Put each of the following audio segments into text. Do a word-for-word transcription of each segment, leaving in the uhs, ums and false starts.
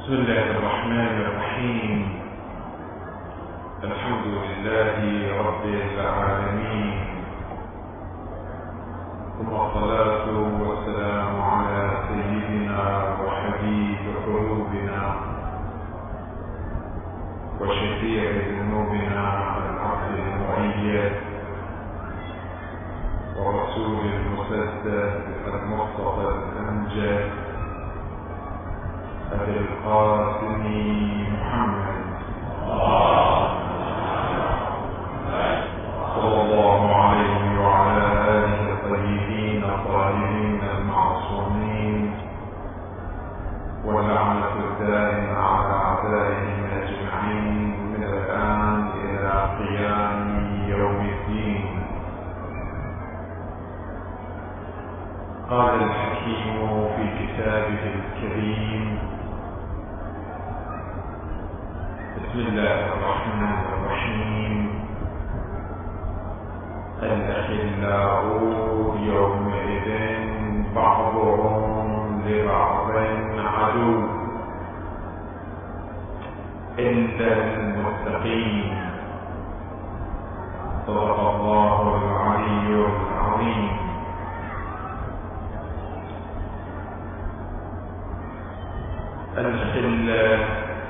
بسم الله الرحمن الرحيم. الحمد لله رب العالمين، ثم الصلاة والسلام على سيدنا وحبيب قلوبنا وشفيع ذنوبنا العبد المؤيد ورسول المسدد المصطفى الأمجد أبي القاسم محمد صلى الله عليه وعلى آله الطيبين الطاهرين المعصومين، واللعنة الدائمة على أعدائهم أجمعين من الآن إلى قيام يوم الدين. قال الحكيم في كتابه الكريم: بسم الله الرحمن الرحيم. الأخلاء يومئذ بعضهم لبعض عدو إلا المتقين. صدق الله العلي العظيم. الخلة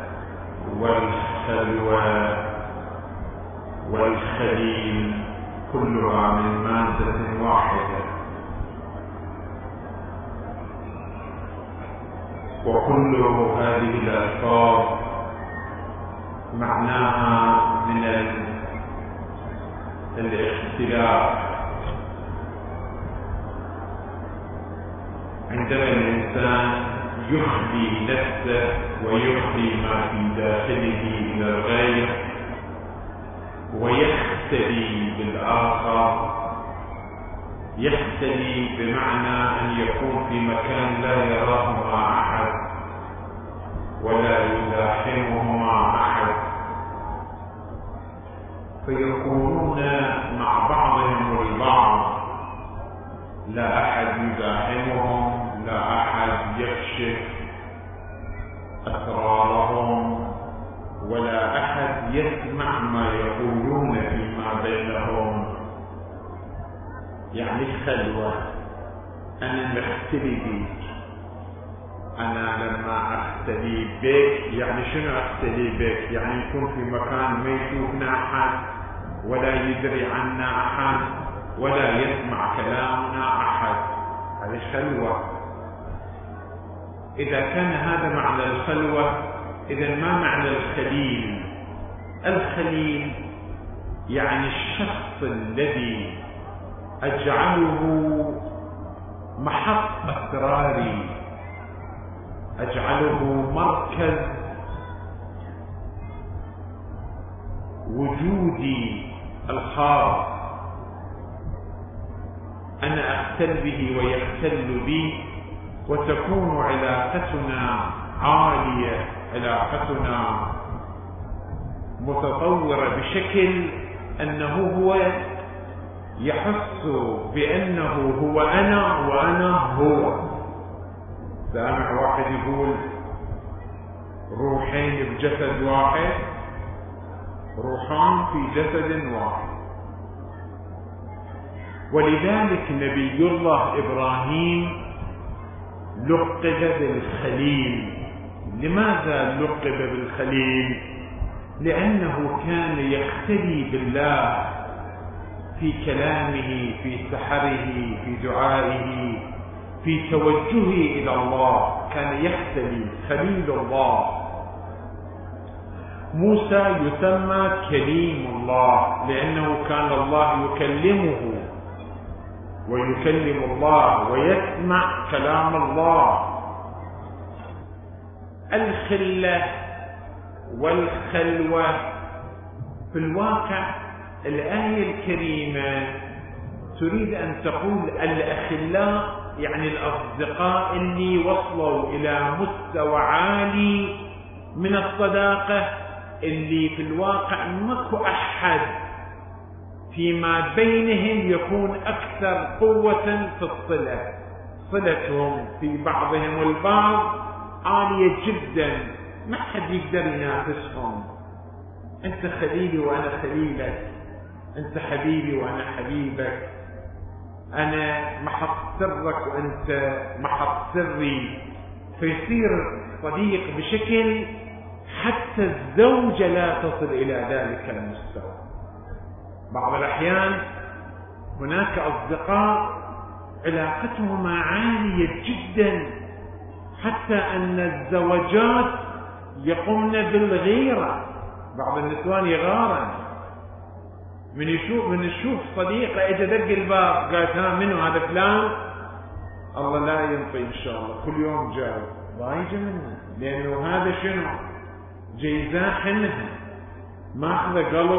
والخلوة والخليل كلها من مادة واحدة، وكل هذه الألفاظ معناها من الاختلاف. عندما الإنسان يخفي نفسه ويخفي ما في داخله إلى الغير ويختلي بالآخر، يختلي بمعنى أن يكون في مكان لا يراه مع أحد ولا يزاحمه مع أحد، فيكونون مع بعضهم البعض، لا أحد يزاحمهم، لا أحد يكشف أسرارهم، ولا أحد يسمع ما يقولون فيما بينهم. يعني خلوة، أنا مختلي بيك. أنا لما أختلي بك، يعني شنو أختلي بك؟ يعني يكون في مكان ما يشوفنا أحد ولا يدري عنا أحد ولا يسمع كلامنا أحد. هذه خلوة. إذا كان هذا معنى الخلوة، إذا ما معنى الخليل؟ الخليل يعني الشخص الذي أجعله محط أسراري، أجعله مركز وجودي الخاص، أنا أختل به ويختل بي، وتكون علاقتنا عالية، علاقتنا متطورة بشكل أنه هو يحس بأنه هو أنا وأنا هو. سامع واحد يقول روحين بجسد واحد، روحان في جسد واحد. ولذلك نبي الله إبراهيم لقب بالخليل. لماذا لقب بالخليل؟ لأنه كان يختلي بالله في كلامه، في سحره، في دعائه، في توجهه إلى الله، كان يختلي، خليل الله. موسى يسمى كليم الله لأنه كان الله يكلمه ويكلم الله ويسمع كلام الله. الخلة والخلوة في الواقع الآية الكريمة تريد أن تقول الأخلاء يعني الأصدقاء اللي وصلوا إلى مستوى عالي من الصداقة، اللي في الواقع ماكو أحد فيما بينهم يكون أكثر قوة في الصلة، صلتهم في بعضهم البعض عالية جدا، ما حد يقدر ينافسهم. أنت خليلي وأنا خليلك، أنت حبيبي وأنا حبيبك، أنا محط سرك وأنت محط سري، فيصير صديق بشكل حتى الزوجة لا تصل إلى ذلك المستوى. بعض الأحيان هناك أصدقاء علاقتهما عالية جدا، حتى أن الزوجات يقومن بالغيرة. بعض النسوان يغارن من يشوف من يشوف صديقه اجى دق الباب قالت ها منو هذا فلان، الله لا ينطي ان شاء الله كل يوم جاي ضايجه منه، لانه هذا شنو جيزاح منها ماخذه قلب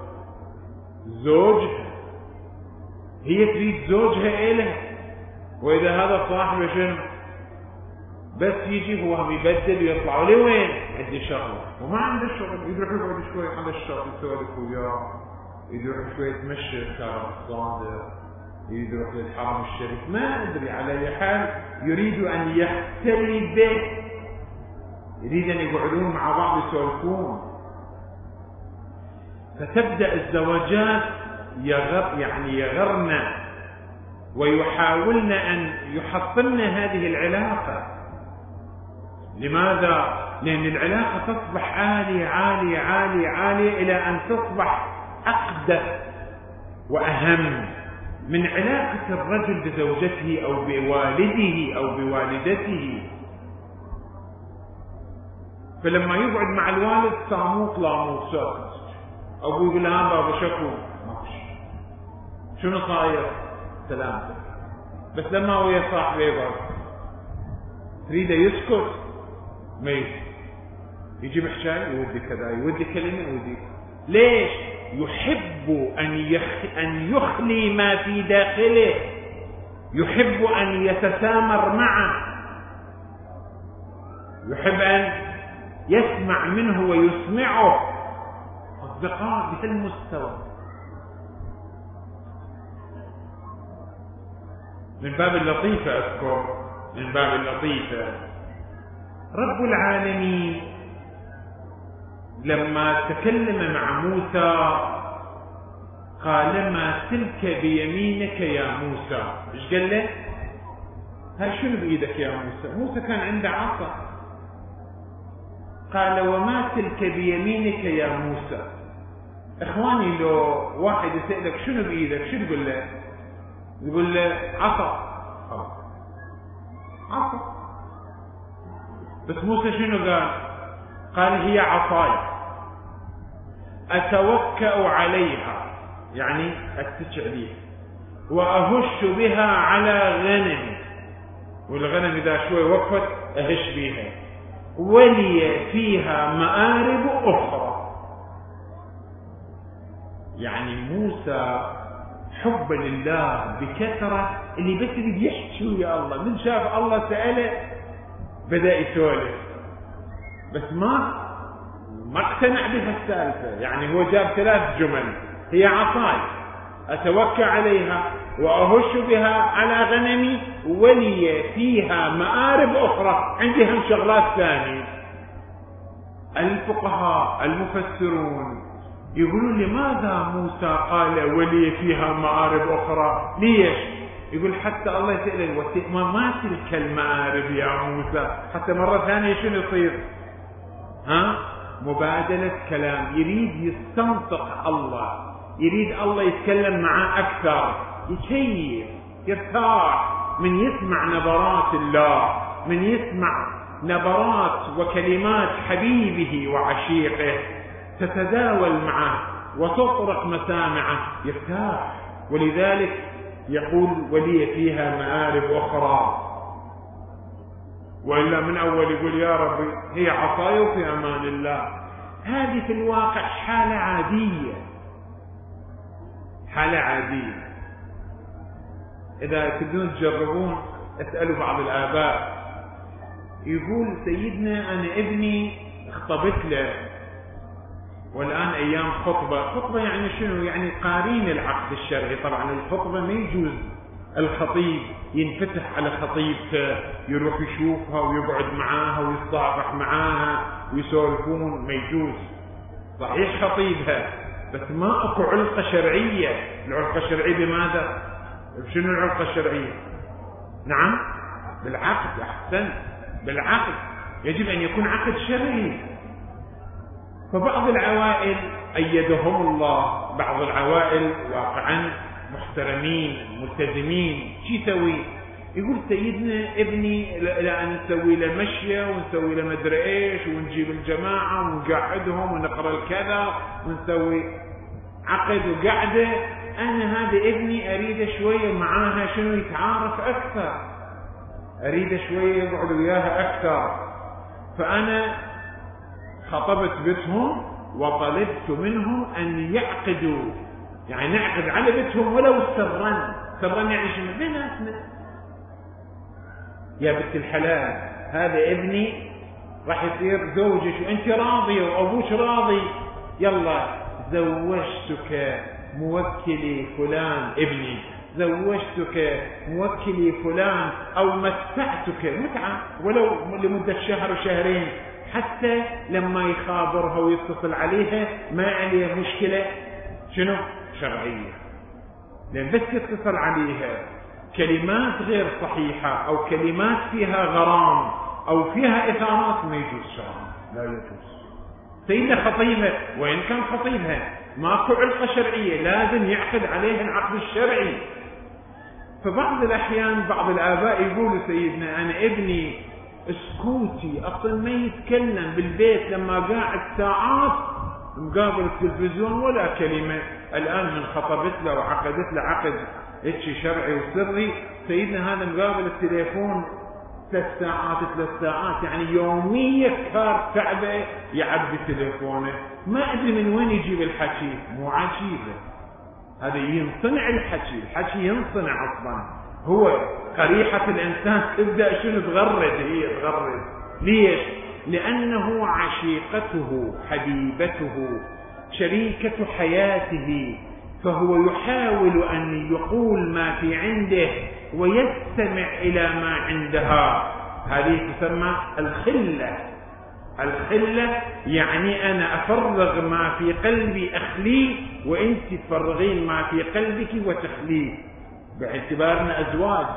زوجها، هي تريد زوجها إلها. واذا هذا صاحبه شنو بس يجي هو يبدل ويطلع لوين عندي شغله وما عنده شغل، يروح يقعد شوي على الشط يسولف وياه، يروح شوي يتمشى كرم الصادق، يروح للحرم الشريف، ما ادري. على اي حال يريد ان يختلي به، يريد ان يقعدون مع بعض يسولفون. فتبدا الزوجات يغر يعني يغرن ويحاولن ان يحطمن هذه العلاقه. لماذا؟ لأن العلاقة تصبح عالية عالية عالية عالية إلى أن تصبح أقدس وأهم من علاقة الرجل بزوجته أو بوالده أو بوالدته. فلما يقعد مع الوالد صاموت لاموت ساكت، أبوه يقول له بابا شكو ماشي شنو صاير سلامتك، بس لما هو يا صاحبي يقعد تريده يسكت ما يجيب حشاي يودي كذا يودي كلمة يودي. ليش؟ يحب أن, يخ... أن يخلي ما في داخله، يحب أن يتسامر معه، يحب أن يسمع منه ويسمعه. أصدقاء بهالمستوى. من باب اللطيفة أذكر من باب اللطيفة رب العالمين لما تكلم مع موسى قال ما تلك بيمينك يا موسى. ايش قال له؟ هاي شنو بايدك يا موسى؟ موسى كان عنده عصا. قال وما تلك بيمينك يا موسى. اخواني لو واحد يسألك شنو بايدك شنو تقول له؟ يقول له عصا. خلاص عصا. بس موسى شنو قال؟ قال هي عصاي أتوكأ عليها، يعني أتكئ عليها، وأهش بها على غنمي، والغنم إذا شوي وقفت أهش بها، ولي فيها مآرب أخرى. يعني موسى حب لله بكثرة اللي بس اللي يحكي يا الله، من شاف الله سأله بدأ يسولف، بس ما ما اقتنع بها السالفة. يعني هو جاب ثلاث جمل: هي عصاي أتوكى عليها وأهش بها على غنمي ولي فيها مآرب أخرى، عندي هم شغلات ثانية. الفقهاء المفسرون يقولون لماذا موسى قال ولي فيها مآرب أخرى؟ ليش؟ يقول حتى الله يسأل ما تلك المآرب يا موسى، حتى مرة ثانية شنو يصير؟ ها؟ مبادلة كلام، يريد يستنطق الله، يريد الله يتكلم معاه أكثر، يكيف يرتاح من يسمع نبرات الله، من يسمع نبرات وكلمات حبيبه وعشيقه تتداول معه وتطرق مسامعه، يرتاح. ولذلك يقول ولي فيها مآرب أخرى. وإلا من أول يقول يا ربي هي عصاي وفي أمان الله. هذه في الواقع حالة عادية، حالة عادية. إذا تبدون تجربون اسألوا بعض الآباء، يقول سيدنا أنا ابني اخطبت له والآن أيام خطبة. خطبة يعني شنو؟ يعني قارين العقد الشرعي. طبعا الخطبة ما يجوز الخطيب ينفتح على خطيبته، يروح يشوفها ويقعد معاها ويتصافح معاها ويسولفون، ما يجوز. صحيح خطيبها، بس ما اكو علقة شرعية. العلقة الشرعية بماذا؟ شنو العلقة الشرعية؟ نعم بالعقد. احسن، بالعقد. يجب ان يكون عقد شرعي. فبعض العوائل أيدهم الله، بعض العوائل واقعا محترمين ملتزمين، شو يسوي؟ يقول سيدنا ابني لا نسوي له مشية ونسوي له مدري ايش ونجيب الجماعة ونقعدهم ونقرأ الكذا ونسوي عقد وقعدة، انا هذا ابني اريد شوية معاها شنو يتعارف اكثر، اريد شوية يقعد وياها اكثر. فانا خطبت بيتهم وطلبت منهم ان يعقدوا، يعني نعقد على بيتهم ولو سرا. سرا يعني شنو؟ بيناتنا. يا بنت الحلال، هذا ابني راح يصير زوجك وانت راضية وابوك راضي، يلا زوجتك موكلي فلان ابني، زوجتك موكلي فلان، او متعتك متعة ولو لمدة شهر وشهرين، حتى لما يخابرها ويتصل عليها ما عليه مشكلة شنو شرعية. لأن بس يتصل عليها كلمات غير صحيحة أو كلمات فيها غرام أو فيها إثارات ما يجوز شرعا، لا يجوز. سيدنا خطيبة وإن كان خطيبها ماكو علقة شرعية، لازم يعقد عليها العقد الشرعي. فبعض الأحيان بعض الآباء يقولوا سيدنا أنا ابني اسكوتي اصلا ما يتكلم بالبيت، لما قاعد ساعات مقابل التلفزيون ولا كلمة. الآن من خطبت له وعقدت له عقد هيك شرعي وسري، سيدنا هذا مقابل التليفون ثلاث ساعات ثلاث ساعات، يعني يومية كار تعبه يعبي تليفونه، ما أدري من وين يجيب الحكي. مو عجيبة، هذا ينصنع الحكي، الحكي ينصنع أصلا. هو قريحة الإنسان تبدأ شنو تغرد، هي تغرد. ليش؟ لأنه عشيقته حبيبته شريكة حياته، فهو يحاول أن يقول ما في عنده ويستمع إلى ما عندها. هذه تسمى الخلة. الخلة يعني أنا أفرغ ما في قلبي أخليه، وإنت تفرغين ما في قلبك وتخليه، باعتبارنا أزواج.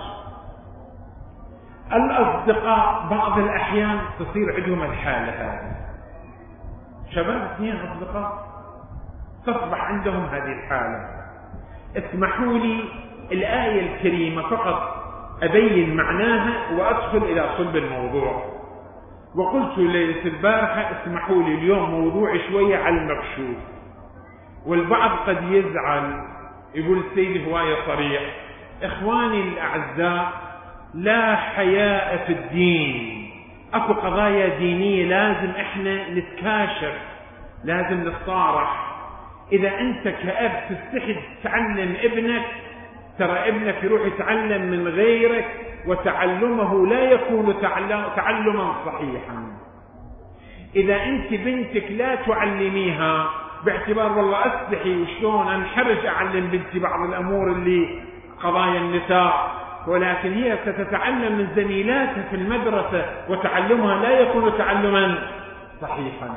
الأصدقاء بعض الأحيان تصير عندهم الحالة هذه، شباب اثنين أصدقاء تصبح عندهم هذه الحالة. اسمحوا لي الآية الكريمة فقط أبين معناها وأدخل إلى صلب الموضوع. وقلت ليلة البارحة اسمحوا لي اليوم موضوع شوية على المكشوف، والبعض قد يزعل يقول السيد هواية صريح. إخواني الأعزاء، لا حياء في الدين. أكو قضايا دينية لازم إحنا نتكاشف، لازم نتصارح. إذا أنت كأب تستحي تعلم ابنك، ترى ابنك يروح يتعلم من غيرك وتعلمه لا يكون تعلما صحيحا. إذا أنت بنتك لا تعلميها باعتبار والله أستحي وشلون أنحرج أعلم بنتي بعض الأمور اللي قضايا النساء، ولكن هي ستتعلم من زميلاتها في المدرسة وتعلمها لا يكون تعلما صحيحا.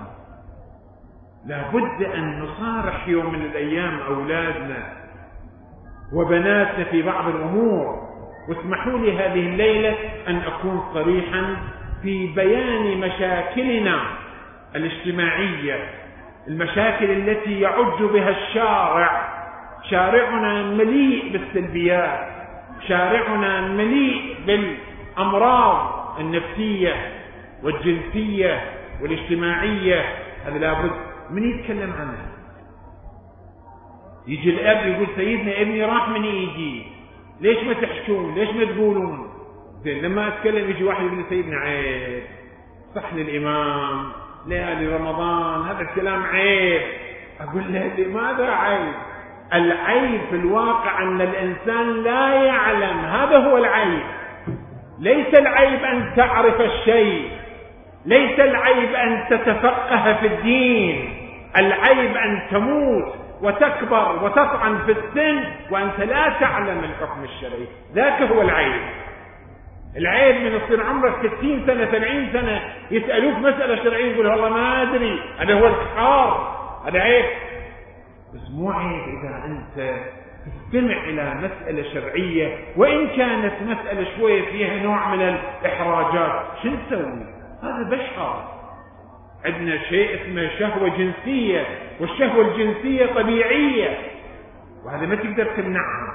لابد أن نصارح يوم من الأيام أولادنا وبناتنا في بعض الأمور. واسمحوا لي هذه الليلة أن أكون صريحا في بيان مشاكلنا الاجتماعية، المشاكل التي يعج بها الشارع. شارعنا مليء بالسلبيات، شارعنا مليء بالأمراض النفسية والجنسية والاجتماعية. هذا لابد من يتكلم عنها. يجي الأب يقول سيدنا ابني راح من يجي، ليش ما تحكون، ليش ما تقولون؟ زين لما أتكلم يجي واحد يقول سيدنا عيب، صح للإمام ليالي رمضان، هذا الكلام عيب. أقول له لماذا عيب؟ العيب في الواقع أن الإنسان لا يعلم، هذا هو العيب. ليس العيب أن تعرف الشيء، ليس العيب أن تتفقه في الدين، العيب أن تموت وتكبر وتطعن في السن وأنت لا تعلم الحكم الشرعي. ذاك هو العيب. العيب من يصير عمرك ستين سنة سبعين سنة يسألوك مسألة شرعية يقول والله ما أدري، هذا هو الحار، هذا عيب. بس مو عيب إذا أنت تستمع إلى مسألة شرعية وإن كانت مسألة شوية فيها نوع من الإحراجات. شو نسوي؟ هذا بشر. عندنا شيء اسمه شهوة جنسية، والشهوة الجنسية طبيعية وهذا ما تقدر تمنعها.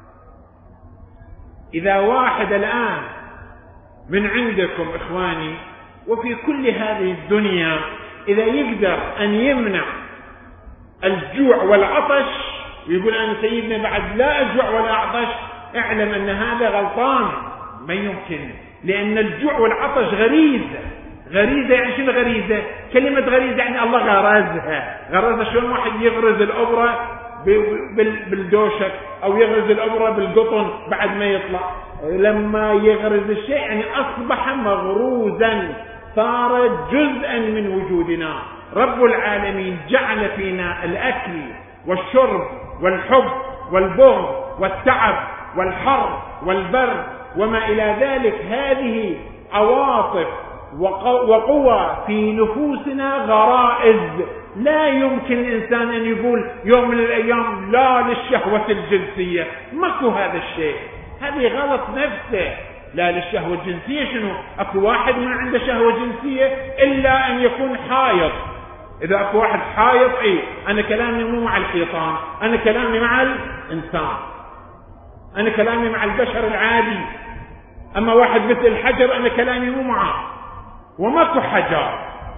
إذا واحد الآن من عندكم إخواني وفي كل هذه الدنيا إذا يقدر أن يمنع الجوع والعطش ويقول أنا سيدنا بعد لا أجوع ولا أعطش، اعلم أن هذا غلطان. ما يمكن، لأن الجوع والعطش غريزة. غريزة يعني شنو غريزة؟ كلمة غريزة يعني الله غرزها. غرزها شلون واحد يغرز الأبرة بالدوشك أو يغرز الأبرة بالقطن بعد ما يطلع؟ لما يغرز الشيء يعني أصبح مغروزا، صار جزءا من وجودنا. رب العالمين جعل فينا الأكل والشرب والحب والبغض والتعب والحر والبرد وما إلى ذلك. هذه عواطف وقوى في نفوسنا، غرائز. لا يمكن الإنسان أن يقول يوم من الأيام لا للشهوة الجنسية. ماكو هذا الشيء، هذه غلط نفسه. لا للشهوة الجنسية شنو؟ أكو واحد ما عنده شهوة جنسية إلا أن يكون حائض. إذا أكو واحد حائض إيه، أنا كلامي مو مع الحيطان، أنا كلامي مع الإنسان، أنا كلامي مع البشر العادي. أما واحد مثل الحجر أنا كلامي مو معه. وماكو حجر،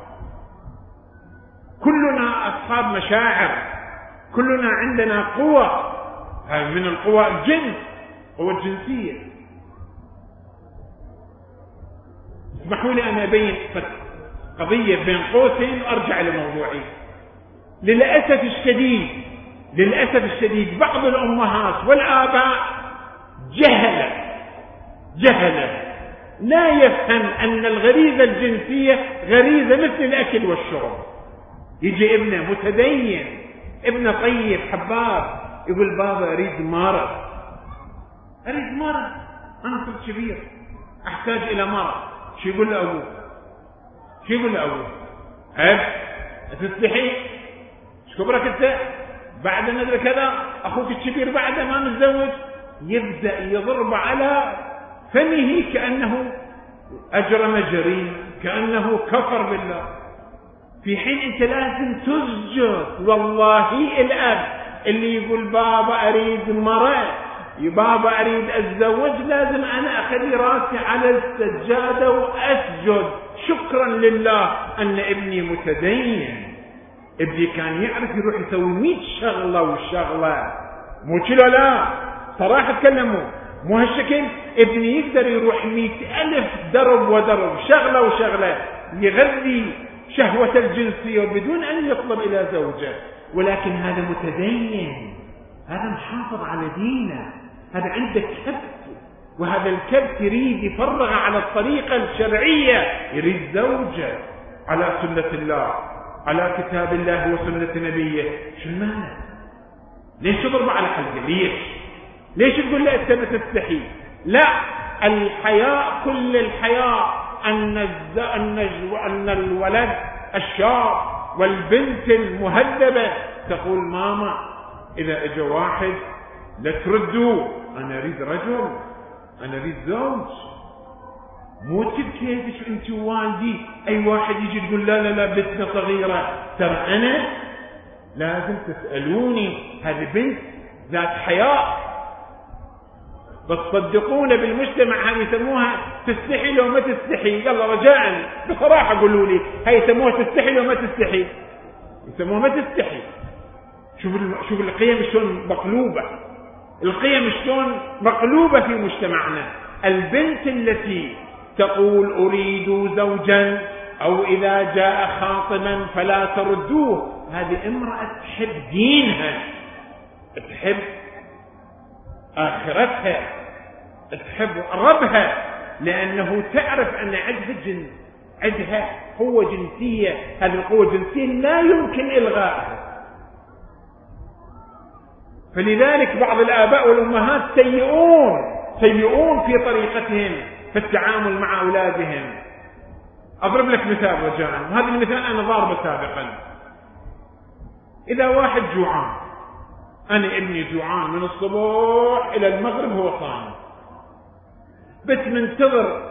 كلنا أصحاب مشاعر، كلنا عندنا قوة. هاي من القوى الجنس، قوة الجنسية. اسمحوا لي أن أبين قضية بين قوسين وأرجع لموضوعي. للأسف الشديد للأسف الشديد بعض الأمهات والآباء جهلة جهلة لا يفهم أن الغريزة الجنسية غريزة مثل الأكل والشرب. يجي ابنه متدين، ابنه طيب حباب، يقول بابا أريد مرض، أريد مرض، أنا صرت كبير أحتاج إلى مرض. شو يقول له أبوه؟ شو يقول له أبوه؟ عيب، تستحي، شو كبرك أنت؟ بعد ندري كذا، أخوك الكبير بعده ما متزوج. يبدأ يضرب على فمه كأنه أجرم جريمة، كأنه كفر بالله، في حين أنت لازم تسجد. والله الأب اللي يقول بابا أريد مرأة، بابا أريد أتزوج، لازم أنا أخلي راسي على السجادة وأسجد شكرا لله أن ابني متدين. ابني كان يعرف يروح يسوي مئة شغلة وشغلة، مو كلا لا صراحة تكلموا مو هالشكل. ابني يقدر يروح مئة ألف درب ودرب، شغلة وشغلة، يغذي شهوة الجنسية بدون أن يطلب إلى زوجة. ولكن هذا متدين، هذا محافظ على دينه، هذا عنده كبت، وهذا الكبت يريد يفرغ على الطريقة الشرعية، يريد زوجة على سنة الله، على كتاب الله وسنة نبيه. شو المانع؟ ليش تضرب على حلقه؟ ليش؟ ليش تقول له انت ما تستحي؟ لا، الحياء كل الحياء ان ان ان الولد الشاب والبنت المهذبه تقول ماما اذا اجى واحد لا تردوا، انا اريد رجل، انا اريد زوج. مو تبكيتش انت ووالدي اي واحد يجي تقول لا لا لا بنتنا صغيره، ترى انا لازم تسالوني، هذه بنت ذات حياء. بس صدقونا بالمجتمع هاي يسموها تستحي لو ما تستحي. يلا رجاء بصراحه قولوا لي، هاي يسموها تستحي لو ما تستحي، يسموها ما تستحي. شوف شوف القيم شلون مقلوبه، القيم شلون مقلوبه في مجتمعنا. البنت التي تقول أريد زوجا أو إذا جاء خاطبا فلا تردوه، هذه امرأة تحب دينها، تحب آخرتها، تحب ربها، لأنه تعرف أن عندها جنس، عندها قوة جنسية. هذه القوة الجنسية لا يمكن إلغائها، فلذلك بعض الآباء والأمهات سيئون سيئون في طريقتهم في التعامل مع أولادهم. أضرب لك مثال رجاء، وهذا المثال أنا ضاربه سابقا. إذا واحد جوعان، أنا ابني جوعان من الصبح إلى المغرب هو صايم، بس منتظر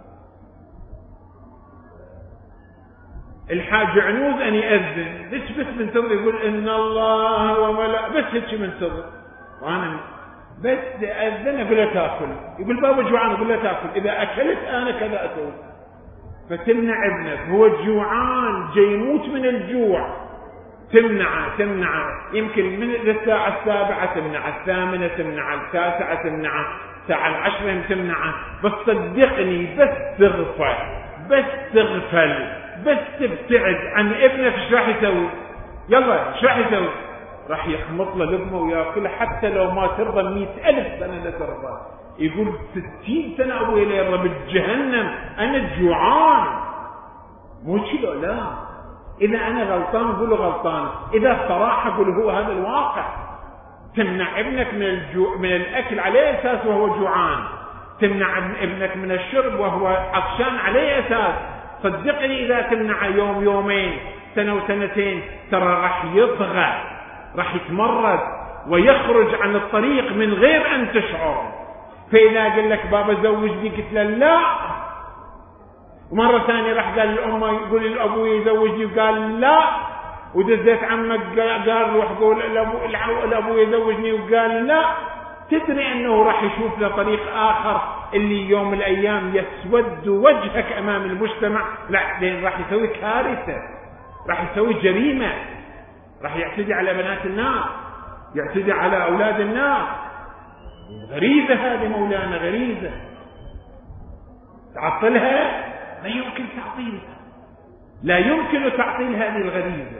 الحاج عنوز أن يأذن، ليش بس منتظر يقول إن الله وملائكته، بس هيك منتظر، وأنا بس أذن أقول له تأكل، يقول بابا جوعان أقول له تأكل، إذا أكلت أنا كذا أسوي. فتمنع ابنك هو جوعان جاي يموت من الجوع، تمنعه تمنعه يمكن من الساعة السابعة تمنعه، الثامنة تمنعه، التاسعة تمنعه، الساعة العشرة تمنعه، بس صدقني بس تغفل بس تغفل بس تبتعد عن ابنك ايش راح يسوي؟ يلا ايش راح يسوي؟ راح يخمط له لقمة وياكلها حتى لو ما ترضى مئة ألف سنة لا ترضى. يقول ستين سنة أبوي لا يرضى بجهنم أنا جوعان. مو كذا لا، إذا أنا غلطان أقول له غلطان، إذا صراحة أقول هو هذا الواقع. تمنع ابنك من الجوع من الأكل عليه أساس وهو جوعان، تمنع ابنك من الشرب وهو عطشان عليه أساس. صدقني إذا تمنع يوم يومين سنة وسنتين ترى راح يطغى، راح يتمرد ويخرج عن الطريق من غير أن تشعر. فإذا قال لك بابا زوجني قلت له لا، ومرة ثانية راح قال لأمه يقول لأبوي يزوجني وقال لا، ودزيت عمك قال روح قول لأبوي يزوجني وقال لا، تدري أنه راح يشوف له طريق آخر اللي يوم من الأيام يسود وجهك أمام المجتمع. لا، لأن راح يسوي كارثة، راح يسوي جريمة، راح يعتدي على بنات الناس، يعتدي على أولاد الناس. غريزة هذه مولانا، غريزة تعطلها لا يمكن تعطيلها، لا يمكن تعطيل هذه الغريزة.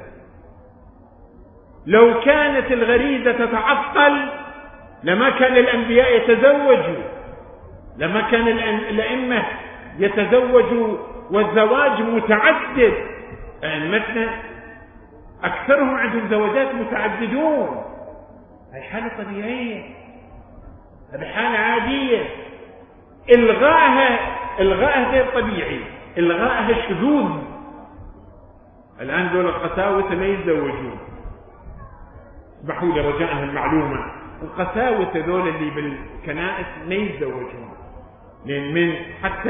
لو كانت الغريزة تتعطل لما كان الأنبياء يتزوجوا، لما كان الأئمة يتزوجوا والزواج متعدد. أئمتنا أكثرهم عندهم زواجات متعددون، هذه حالة طبيعية، هذه حالة عادية. إلغائها إلغائها غير طبيعي، إلغائها شذوذ. الآن دول القساوسة ما يتزوجون، اسمحوا لي رجاء المعلومة، القساوسة دول اللي بالكنائس ما يتزوجون، لأن من حتى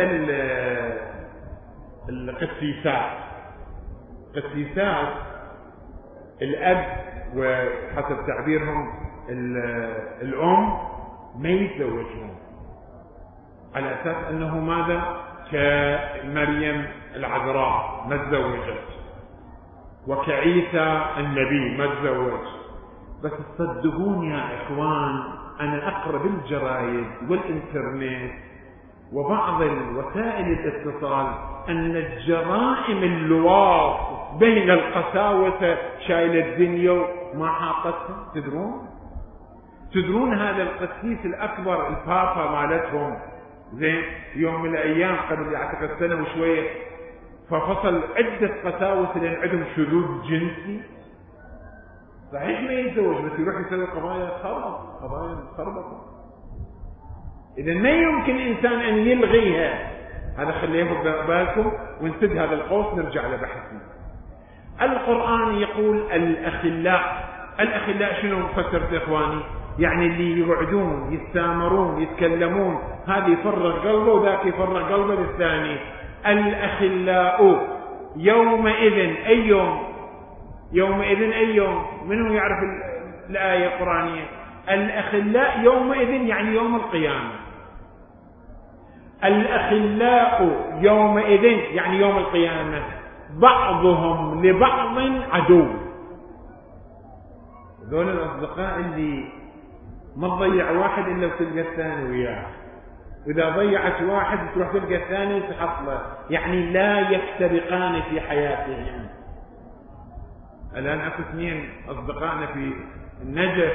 القسيسات القسيسات الأب وحسب تعبيرهم الأم ما يتزوجون، على أساس أنه ماذا؟ كمريم العذراء ما تزوجت، وكعيسى النبي ما تزوج. بس تصدقون يا إخوان، أنا أقرأ بالجرايد والإنترنت وبعض الوسائل الاتصال أن الجرائم اللواط بين القساوسة شايلة الدنيا ما حاقتهم. تدرون تدرون هذا القسيس الأكبر البابا مالتهم زين يوم من الأيام قبل أعتقد سنة وشوية ففصل عدة قساوسة لأن عندهم شذوذ جنسي. صحيح ما يتزوج بس يروح يسوي قضايا خرب، قضايا خربطة. إذا ما يمكن إنسان أن يلغيها. هذا خليه بالكم ونسد هذا القوس نرجع لبحثنا. القرآن يقول الأخلاء. الأخلاء شنو مفسرت يا إخواني؟ يعني اللي يوعدون يستامرون يتكلمون، هذا يفرغ قلبه وذاك يفرغ قلبه للثاني. الأخلاء يومئذ أي يوم؟ يومئذ أي يوم؟ منه يعرف الآية القرآنية؟ الأخلاء يومئذ يعني يوم القيامة. الأخلاء يومئذ يعني يوم القيامة بعضهم لبعض عدو. ذول الأصدقاء اللي ما تضيع واحد إلا وتلقى الثاني وياه، وإذا ضيعت واحد تروح تلقى الثاني وتحط له، يعني لا يفترقان في حياتهم. الآن أكو اثنين أصدقائنا في النجف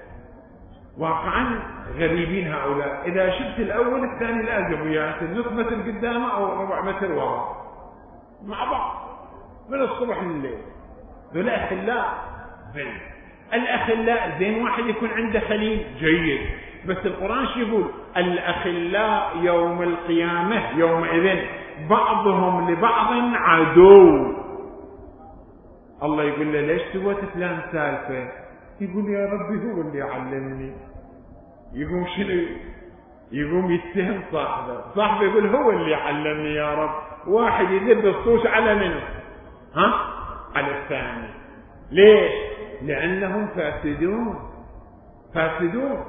واقعا غريبين هؤلاء، إذا شفت الأول الثاني لازم وياه نص متر قدامه أو ربع متر وراه مع بعض من الصبح لليل. ذولا أخلاء. الأخلاء زين واحد يكون عنده خليل جيد، بس القرآن شو يقول؟ الأخلاء يوم القيامة يومئذ بعضهم لبعض عدو. الله يقول له ليش سويت فلان سالفة؟ يقول يا ربي هو اللي علمني. يقوم شنو؟ يقوم يتهم صاحبه، صاحبه يقول هو اللي علمني يا رب. واحد يذب الصوص على منه؟ ها؟ على الثاني. ليش؟ لأنهم فاسدون فاسدون.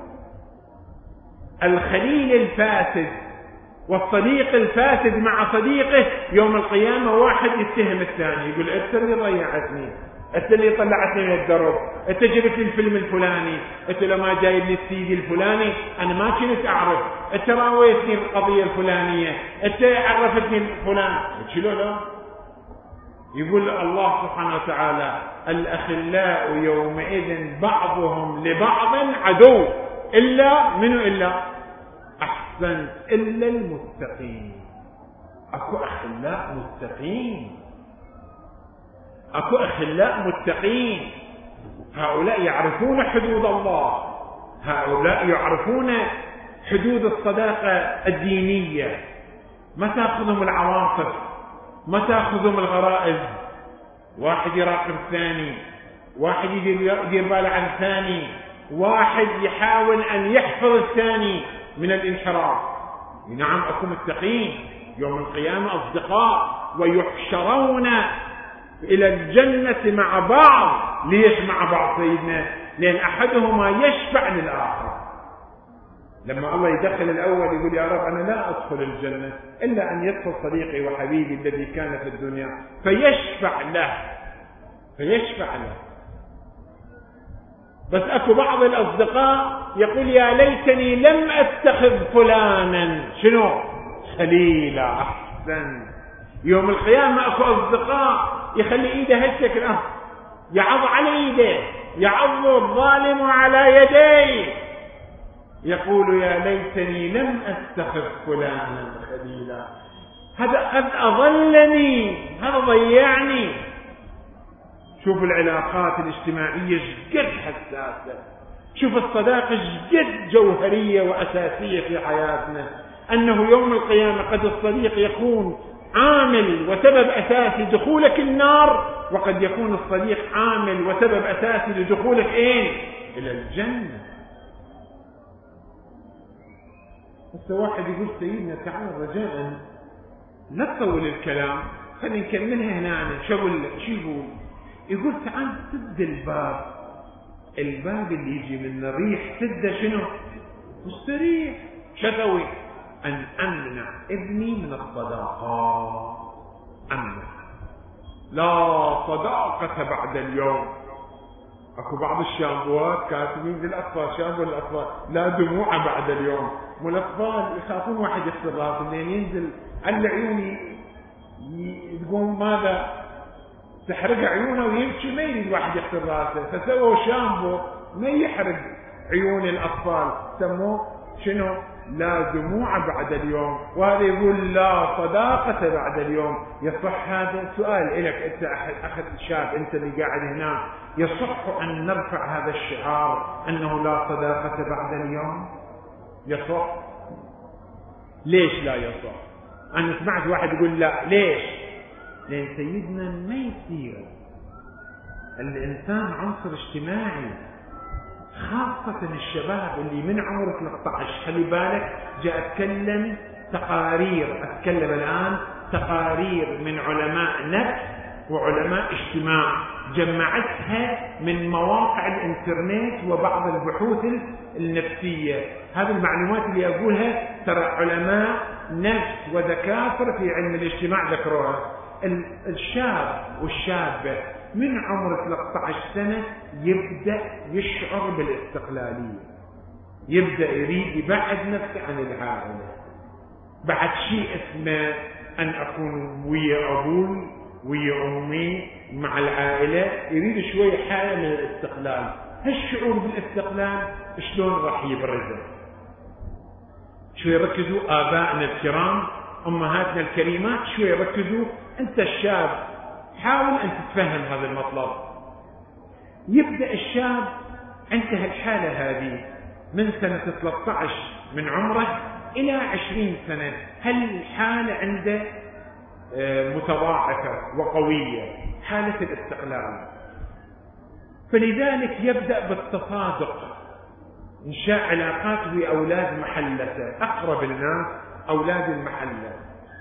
الخليل الفاسد والصديق الفاسد مع صديقه يوم القيامة واحد يتهم الثاني، يقول انت اللي ضيعتني، انت اللي طلعتني من الدرب، انت جبت لي الفيلم الفلاني، انت لما جايب لي السيدي الفلاني انا ما كنت اعرف، انت راويتني القضية الفلانية، انت عرفتني فلان. شلون لا؟ يقول الله سبحانه وتعالى الأخلاء يومئذ بعضهم لبعض عدو إلا منو؟ إلا أحسنت إلا المتقين. أكو أخلاء متقين، أكو أخلاء متقين. هؤلاء يعرفون حدود الله، هؤلاء يعرفون حدود الصداقة الدينية، ما تأخذهم العواطف، ما تأخذهم الغرائز. واحد يراقب الثاني، واحد يدير باله عن الثاني، واحد يحاول أن يحفظ الثاني من الانحراف. نعم أكو متقين يوم القيامة أصدقاء ويحشرون إلى الجنة مع بعض. ليش مع بعض سيدنا؟ لأن أحدهما يشفع للآخر. لما الله يدخل الأول يقول يا رب أنا لا أدخل الجنة إلا أن يدخل صديقي وحبيبي الذي كان في الدنيا، فيشفع له فيشفع له. بس أكو بعض الأصدقاء يقول يا ليتني لم أتخذ فلانا شنو خليلا. أحسن. يوم القيامة أكو أصدقاء يخلي إيده هالشكل، أه يعض على إيده، يعض الظالم على يديه، يقول يا ليتني لم أتخذ فلانا خليلا، هذا قد أضلني، هذا ضيعني. شوف العلاقات الاجتماعية جد حساسة، شوف الصداقة جد جوهرية وأساسية في حياتنا، أنه يوم القيامة قد الصديق يكون عامل وسبب أساسي دخولك النار، وقد يكون الصديق عامل وسبب أساسي لدخولك إيه؟ إلى الجنة. بس واحد يقول سيدنا تعال رجاء لا تطول الكلام، خلينا نكملها هنا. شو شو يقول؟ يقول تعال سد الباب، الباب اللي يجي من الريح سده شنو؟ مستريح. شتوي أن أمنع ابني من الصداقات، أمنع، لا صداقة بعد اليوم. اكو بعض الشامبوات كاتبين للاطفال، شامبو للاطفال لا دموع بعد اليوم. مو الاطفال يخافون واحد يغسل راسه لين ينزل على عيوني تقوم ماذا تحرق عيونه ويمشي، ما يريد واحد يغسل راسه، فسووا شامبو ما يحرق عيون الاطفال، سموه شنو؟ لا دموع بعد اليوم. وهذا يقول لا صداقة بعد اليوم. يصح هذا؟ سؤال لك انت اخذ شاب انت اللي قاعد هنا، يصح ان نرفع هذا الشعار انه لا صداقة بعد اليوم؟ يصح؟ ليش لا يصح؟ انا سمعت واحد يقول لا. ليش؟ لان سيدنا ما يصير الانسان عنصر اجتماعي، خاصة الشباب اللي من عمر ثلاثة عشر. خلي بالك جاء اتكلم تقارير، اتكلم الان تقارير من علماء نفس وعلماء اجتماع، جمعتها من مواقع الانترنت وبعض البحوث النفسية. هذه المعلومات اللي اقولها ترى علماء نفس ودكاترة في علم الاجتماع ذكروها. الشاب والشابة من عمر ثلاثة عشر سنة يبدأ يشعر بالاستقلالية، يبدأ يريد يبعد نفسه عن العائلة. بعد شيء اسمه أن أكون ويا أبوي ويا أمي مع العائلة، يريد شوية حالة من الاستقلال. هالشعور بالاستقلال شلون راح يبرزه؟ شوية ركزوا آبائنا الكرام أمهاتنا الكريمات، شوية ركزوا. أنت الشاب حاول أن تتفهم هذا المطلب. يبدأ الشاب عنده الحالة هذه من سنة ثلاثة عشر من عمره إلى عشرين سنة، هل الحالة عنده متضاعفة وقوية، حالة الاستقلال. فلذلك يبدأ بالتصادق، إنشاء علاقات بأولاد محلته، أقرب الناس أولاد المحلة.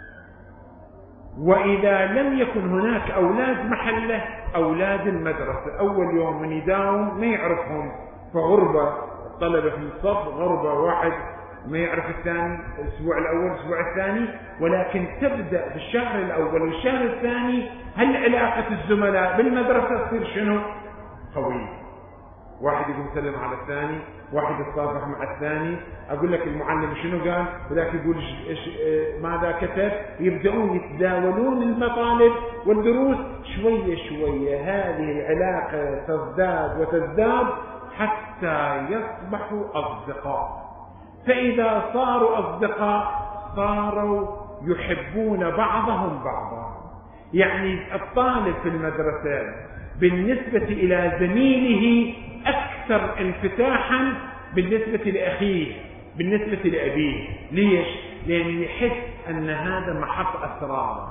وإذا لم يكن هناك أولاد محلة، أولاد المدرسة، أول يوم من يداوم ما يعرفهم، فغربة، الطلبة في الصف غربة، واحد ما يعرف الثاني، الأسبوع الأول الأسبوع الثاني، ولكن تبدأ بالشهر الأول والشهر الثاني هل علاقة الزملاء بالمدرسة تصير شنو؟ قوية. واحد يقوم يسلم على الثاني، واحد يتصافح مع الثاني، أقول لك المعلم شنو قال، وذاك يقول إيش ماذا كتب، يبدأون يتداولون المطالب والدروس شوية شوية، هذه العلاقة تزداد وتزداد حتى يصبحوا أصدقاء. فإذا صاروا أصدقاء صاروا يحبون بعضهم بعضا. يعني الطالب في المدرسة بالنسبة إلى زميله أكثر انفتاحا بالنسبة لأخيه، بالنسبة لأبيه. ليش؟ لأن يحس أن هذا محط أسرار،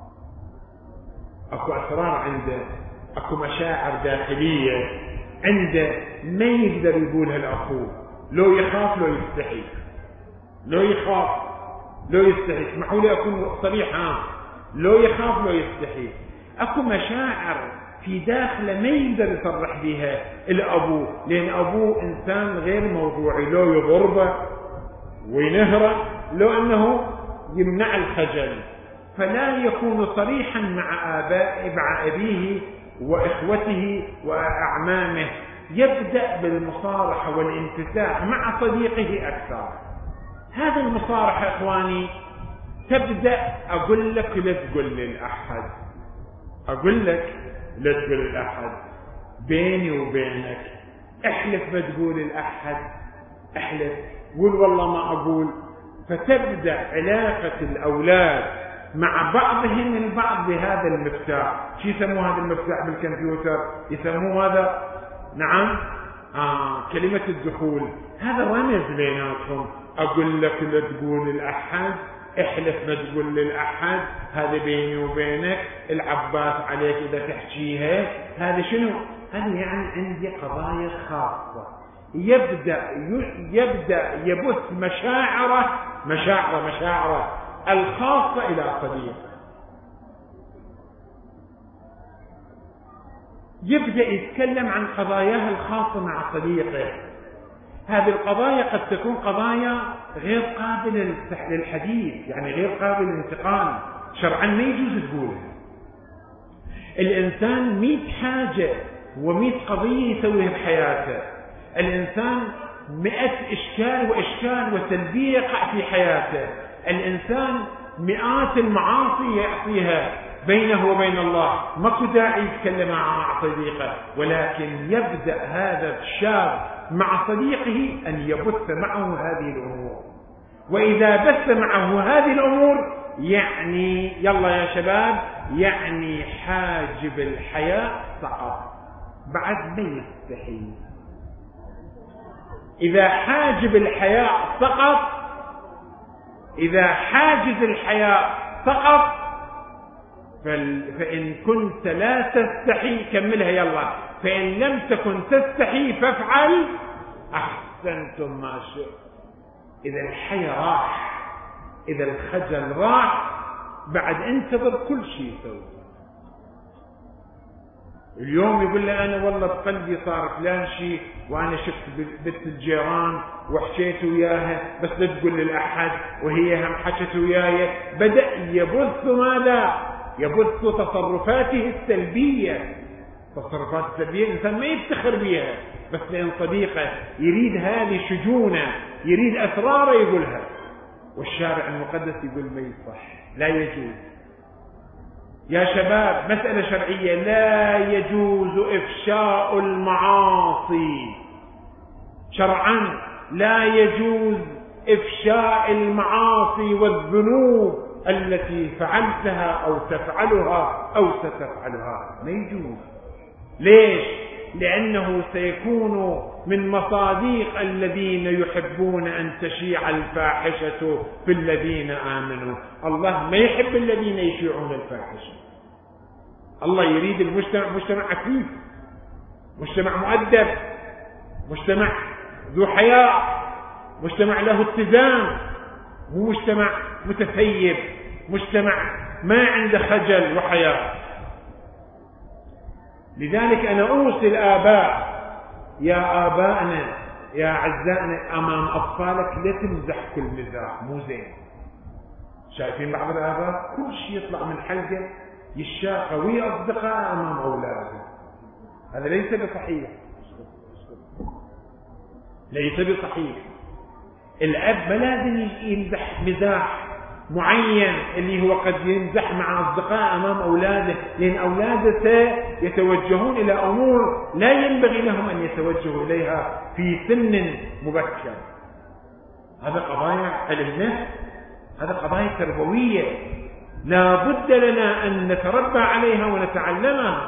أكو أسرار عنده، أكو مشاعر داخلية عنده ما يقدر يقولها لأخوه، لو يخاف لو يستحي، لو يخاف لو يستحي. اسمحوا لي أكون صريح، ها لو يخاف لو يستحي. أكو مشاعر في داخله ما يقدر يصرح بها الأبوه، لأن أبوه إنسان غير موضوعي، لو يضربه وينهره، لو أنه يمنع الخجل، فلا يكون صريحا مع آبائه مع أبيه وإخوته وأعمامه. يبدأ بالمصارحة والانفتاح مع صديقه أكثر. هذا المصارحة إخواني تبدأ، أقول لك لا تقول للأحد، أقول لك لا تقول للأحد، بيني وبينك احلف ما تقول للأحد، احلف، قول والله ما أقول. فتبدأ علاقة الأولاد مع بعضهم البعض بهذا المفتاح. شو يسموه هذا المفتاح بالكمبيوتر؟ يسموه هذا، نعم، آه كلمة الدخول. هذا رمز بيناتهم، أقول لك لا تقول للأحد، احلف ما تقول للأحد، هذا بيني وبينك، العباس عليك إذا تحكيها. هذا شنو؟ هذا يعني عندي قضايا خاصة. يبدأ يبدأ يبث مشاعره مشاعره مشاعره الخاصة إلى صديقه. يبدأ يتكلم عن قضاياه الخاصة مع صديقه. هذه القضايا قد تكون قضايا غير قابلة للحديث، يعني غير قابلة للانتقال، شرعا ما يجوز تقولها. الإنسان مئة حاجة ومئة قضية يسويها بحياته. الإنسان مئة إشكال وإشكال وسلبية يقع في حياته. الإنسان مئات المعاصي يعصيها بينه وبين الله، ماكو داعي يتكلم مع صديقه. ولكن يبدأ هذا الشاب مع صديقه أن يبث معه هذه الأمور. وإذا بث معه هذه الأمور يعني يلا يا شباب، يعني حاجب الحياء سقط، بعد ما يستحي. إذا حاجب الحياء سقط، إذا حاجز الحياء سقط، فإن كنت لا تستحي كملها يلا، فإن لم تكن تستحي فافعل أحسنتم ما شئت. إذا الحياء راح، إذا الخجل راح، بعد انتظر كل شيء سوي. اليوم يقول لي أنا والله بقلبي صار فلان شيء، وأنا شفت بنت الجيران وحكيت وياها، بس لا تقول للأحد، وهي هم حكت وياي. بدأ يبث ماذا؟ يبث تصرفاته السلبية. تصرفات السلبية الإنسان ما يفتخر بها، بس لأن صديقه يريد هذه شجونة، يريد أسراره يقولها. والشارع المقدس يقول ما يصح، لا يجوز. يا شباب مسألة شرعية، لا يجوز إفشاء المعاصي شرعا، لا يجوز إفشاء المعاصي والذنوب التي فعلتها أو تفعلها أو ستفعلها، ما يجوز. ليش؟ لأنه سيكون من مصاديق الذين يحبون أن تشيع الفاحشة في الذين آمنوا. الله ما يحب الذين يشيعون الفاحشة. الله يريد المجتمع مجتمع عفيف، مجتمع مؤدب، مجتمع ذو حياء، مجتمع له اتزان، مو مجتمع متثيب، مجتمع ما عنده خجل وحياء. لذلك أنا أوصي الآباء، يا آبائنا يا أعزائنا، أمام أطفالك لا تمزح كل مزاح، مو زين. شايفين بعض الآباء كل شيء يطلع من حلقه يشاقى ويا أصدقاء أمام أولاده، هذا ليس بصحيح، ليس بصحيح. الأب ما لازم يمزح مزاح معين اللي هو قد يمزح مع أصدقاء أمام أولاده، لأن أولاده سيتوجهون إلى أمور لا ينبغي لهم أن يتوجهوا إليها في سن مبكر. هذا قضايا علم نفس، هذا قضايا تربوية لا بد لنا أن نتربى عليها ونتعلمها.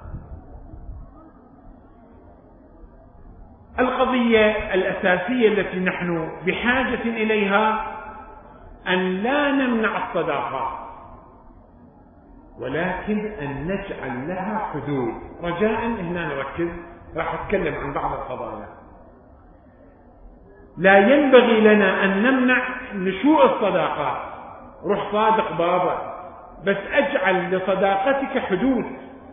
القضية الأساسية التي نحن بحاجة إليها أن لا نمنع الصداقات، ولكن أن نجعل لها حدود. رجاء هنا نركز، راح أتكلم عن بعض القضايا. لا ينبغي لنا أن نمنع نشوء الصداقات. روح صادق بابا، بس أجعل لصداقتك حدود،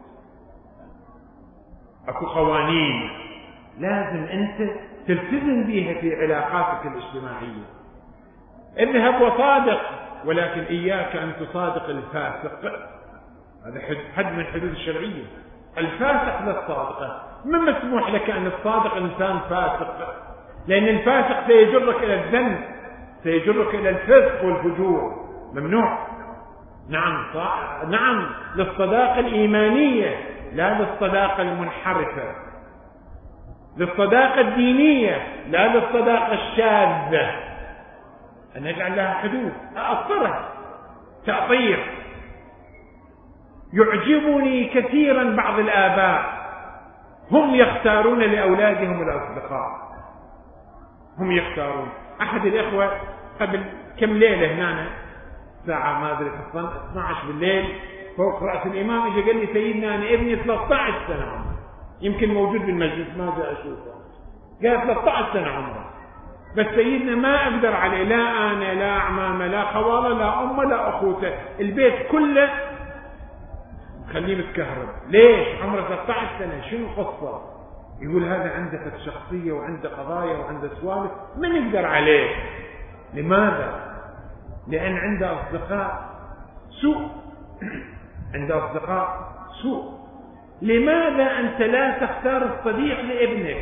أكو قوانين لازم أنت تلتزم بها في علاقاتك الاجتماعية. اذهب وصادق، ولكن إياك أن تصادق الفاسق. هذا حد من الحدود الشرعية. الفاسق للصادقة، ما مسموح لك أن تصادق إنسان فاسق، لأن الفاسق سيجرك إلى الذنب، سيجرك إلى الفسق والفجور. ممنوع. نعم صح. نعم للصداقة الإيمانية، لا للصداقة المنحرفة، للصداقة الدينية لا للصداقة الشاذة. أن نجعل لها حدود، أقصرها تأطير. يعجبني كثيرا بعض الآباء هم يختارون لأولادهم الأصدقاء، هم يختارون. أحد الإخوة قبل كم ليلة هنا ساعة ما أدري اثني عشر بالليل فوق رأس الإمام إجا قال لي سيدنا أنا ابني ثلاثة عشر سنة عمره، يمكن موجود بالمجلس ما جاء أشوفه، قال ثلاثة عشر سنة عمره، بس سيدنا ما أقدر عليه، لا أنا لا أعمامه لا خواله لا أمه لا أخوته، البيت كله خليه متكهرب. ليش؟ عمره ثلاثة عشر سنة، شنو القصة؟ يقول هذا عنده شخصية وعنده قضايا وعنده سوالف ما نقدر عليه. لماذا؟ لأن عنده أصدقاء سوء، عنده أصدقاء سوء. لماذا أنت لا تختار الصديق لابنك؟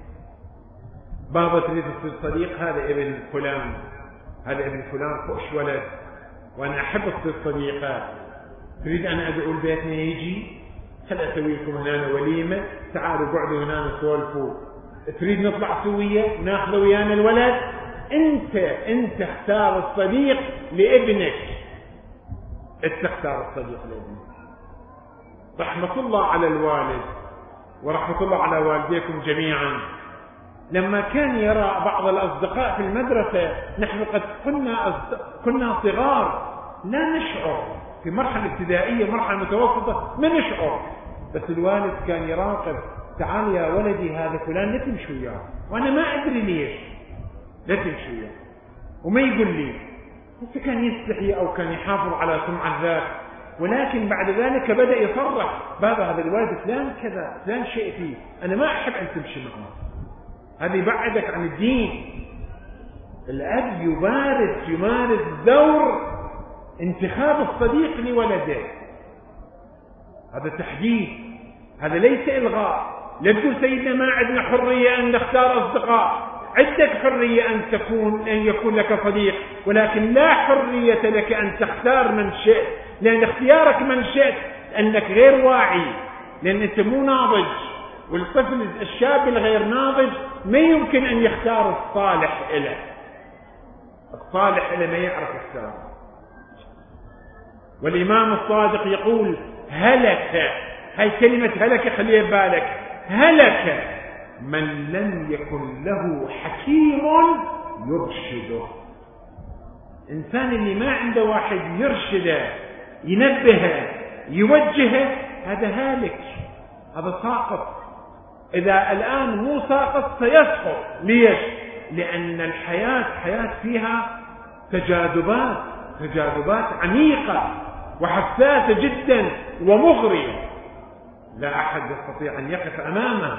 بابا تريد تصير صديق، هذا ابن فلان، هذا ابن فلان فوش ولد وأنا أحب تصير صديقات. تريد أنا أدعو البيتنا يجي، خل أسوي لكم هنا وليمة، تعالوا قعدوا هنا نسولفوا. تريد نطلع سوية ناخذ ويانا الولد. أنت أنت اختار الصديق لابنك، أنت اختار الصديق لابنك. رحمة الله على الوالد ورحمة الله على والديكم جميعا. لما كان يرى بعض الأصدقاء في المدرسة، نحن قد كنا أصد... كنا صغار لا نشعر، في مرحلة ابتدائية مرحلة متوسطة ما نشعر، بس الوالد كان يراقب، تعال يا ولدي هذا فلان لا تمشي وياه، وأنا ما أدري ليش لا تمشي وياه، وما يقول لي، بس كان يستحي أو كان يحافظ على سمعة ذاك. ولكن بعد ذلك بدأ يصرح، بابا هذا الوالد فلان كذا فلان شيء فيه، أنا ما أحب أن تمشي معه، هذا يبعدك عن الدين. الأب يمارس يمارس دور انتخاب الصديق لولده، هذا تحديد، هذا ليس إلغاء. لا تقول سيدنا ما عندنا حرية أن نختار أصدقاء، عندك حرية أن تكون أن يكون لك صديق، ولكن لا حرية لك أن تختار من شئت، لأن اختيارك من شئت أنك غير واعي، لأن أنت مو ناضج، والطفل الشاب الغير ناضج ما يمكن أن يختار الصالح له، الصالح له ما يعرف يختار. والإمام الصادق يقول هلك، هاي كلمة هلك خليها بالك، هلك من لم يكن له حكيم يرشده. إنسان اللي ما عنده واحد يرشده ينبهه يوجهه هذا هالك، هذا ساقط. إذا الآن مو ساقط سيسقط. ليش؟ لأن الحياة حياة فيها تجاذبات تجاذبات عميقة وحساسة جدا ومغرية، لا أحد يستطيع أن يقف أمامه.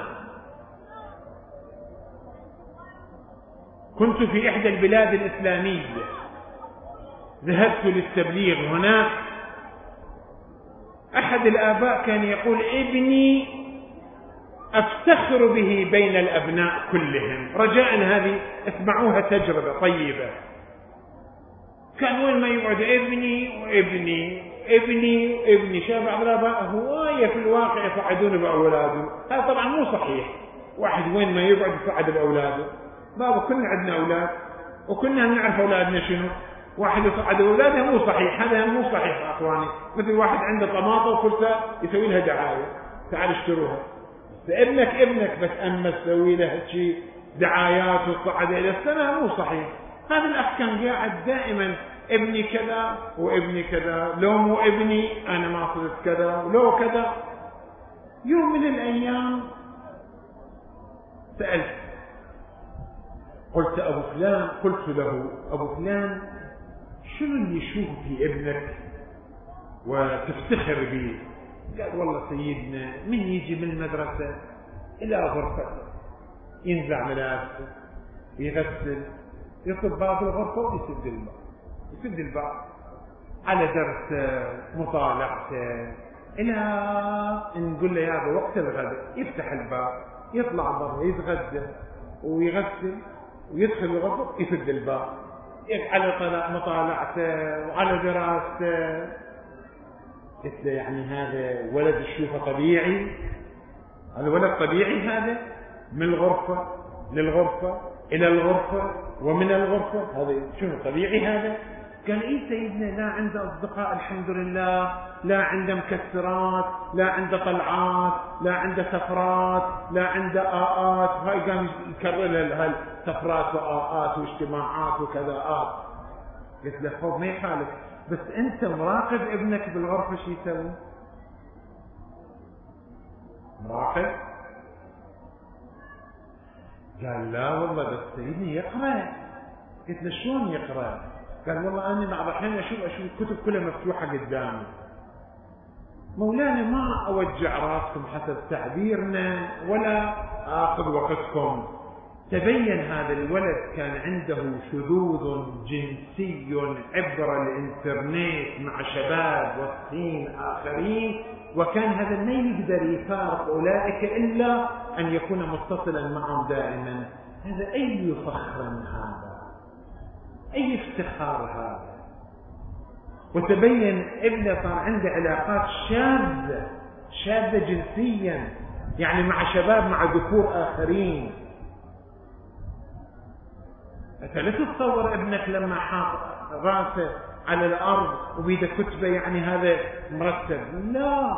كنت في إحدى البلاد الإسلامية، ذهبت للتبليغ هناك. أحد الآباء كان يقول ابني أفتخر به بين الأبناء كلهم. رجاء هذه اسمعوها تجربة طيبة. كان وين ما يقعد ابني وابني ابني ابني. شاف بعض الآباء هواية في الواقع يصعدون بأولاده. هذا طبعا مو صحيح. واحد وين ما يقعد يصعد بأولاده. بابا كنا عندنا أولاد وكنا نعرف أولادنا شنو. واحد يصعد أولاده مو صحيح. هذا مو صحيح يا أخواني. مثل واحد عنده طماطة وكلها يسوي لها دعاية، تعال اشتروها. ابنك ابنك بس أما تسوي له شيء دعايات وتصعد إلى السماء مو صحيح. هذا الأخ كان قاعد دائما ابني كذا وابني كذا، لو مو ابني أنا ما صرت كذا ولو كذا. يوم من الأيام سألت، قلت أبو فلان قلت له أبو فلان شنو اللي يشوف في ابنك وتفتخر به؟ قال والله سيدنا من يجي من المدرسة إلى غرفته ينزع ملابسه يغسل يطلب باب الغرفة ويسد الباب يسد الباب على درسه مطالعته إلى إن نقول له يا وقت الغداء يفتح الباب يطلع برا يتغدى ويغسل ويدخل الغرفة يسد الباب على مطالعته وعلى دراسته. قلت له يعني هذا ولد تشوفه طبيعي؟ هذا ولد طبيعي؟ هذا من الغرفة للغرفة إلى الغرفة ومن الغرفة، هذا شنو طبيعي هذا؟ قال إيه سيدنا لا عنده أصدقاء الحمد لله، لا عنده مكسرات، لا عنده طلعات، لا عنده سفرات، لا عنده آآت. هاي قام يكرر له سفرات وآآت واجتماعات وكذاات. قلت له خذ ما يخالف، بس أنت مراقب ابنك بالغرفة شو يسوي؟ مراقب؟ قال لا والله بس سيدني يقرأ. قلت له شلون يقرأ؟ قال والله أنا بعض الأحيان أشوف أشوف الكتب كلها مفتوحة قدامي. مولانا ما أوجع راسكم حسب تعبيرنا ولا آخذ وقتكم. تبين هذا الولد كان عنده شذوذ جنسي عبر الانترنت مع شباب وسطين آخرين، وكان هذا ما يقدر يفارق أولئك إلا أن يكون متصلا معهم دائما. هذا أي فخر هذا، أي افتخار هذا. وتبين ابنه صار عنده علاقات شاذة شاذة جنسيا، يعني مع شباب مع ذكور آخرين. أنت لا تتصور ابنك لما حاط راسه على الأرض وبيده كتبه يعني هذا مرتب. لا،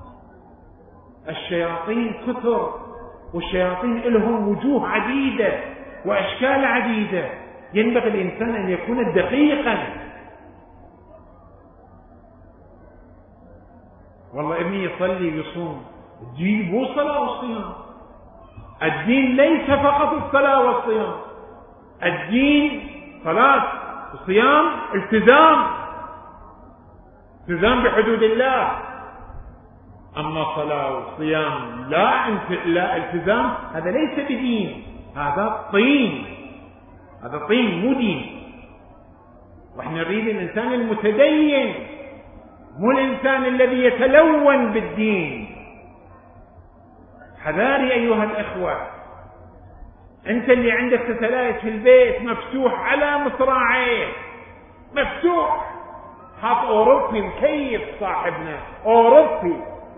الشياطين كثر، والشياطين لهم وجوه عديدة وأشكال عديدة. ينبغي الإنسان أن يكون دقيقا. والله ابني يصلي ويصوم، الدين مو صلاة والصيام. الدين ليس فقط الصلاة والصيام، الدين صلاة وصيام، التزام التزام بحدود الله. أما صلاة وصيام لا لا التزام، هذا ليس بدين، هذا طين، هذا طين مو دين. واحنا نريد الإنسان المتدين، مو الإنسان الذي يتلون بالدين. حذاري أيها الإخوة، أنت اللي عندك ستلايت في البيت مفتوح على مصراعيه، مفتوح، حاط أوروبي مكيف صاحبنا أوروبي.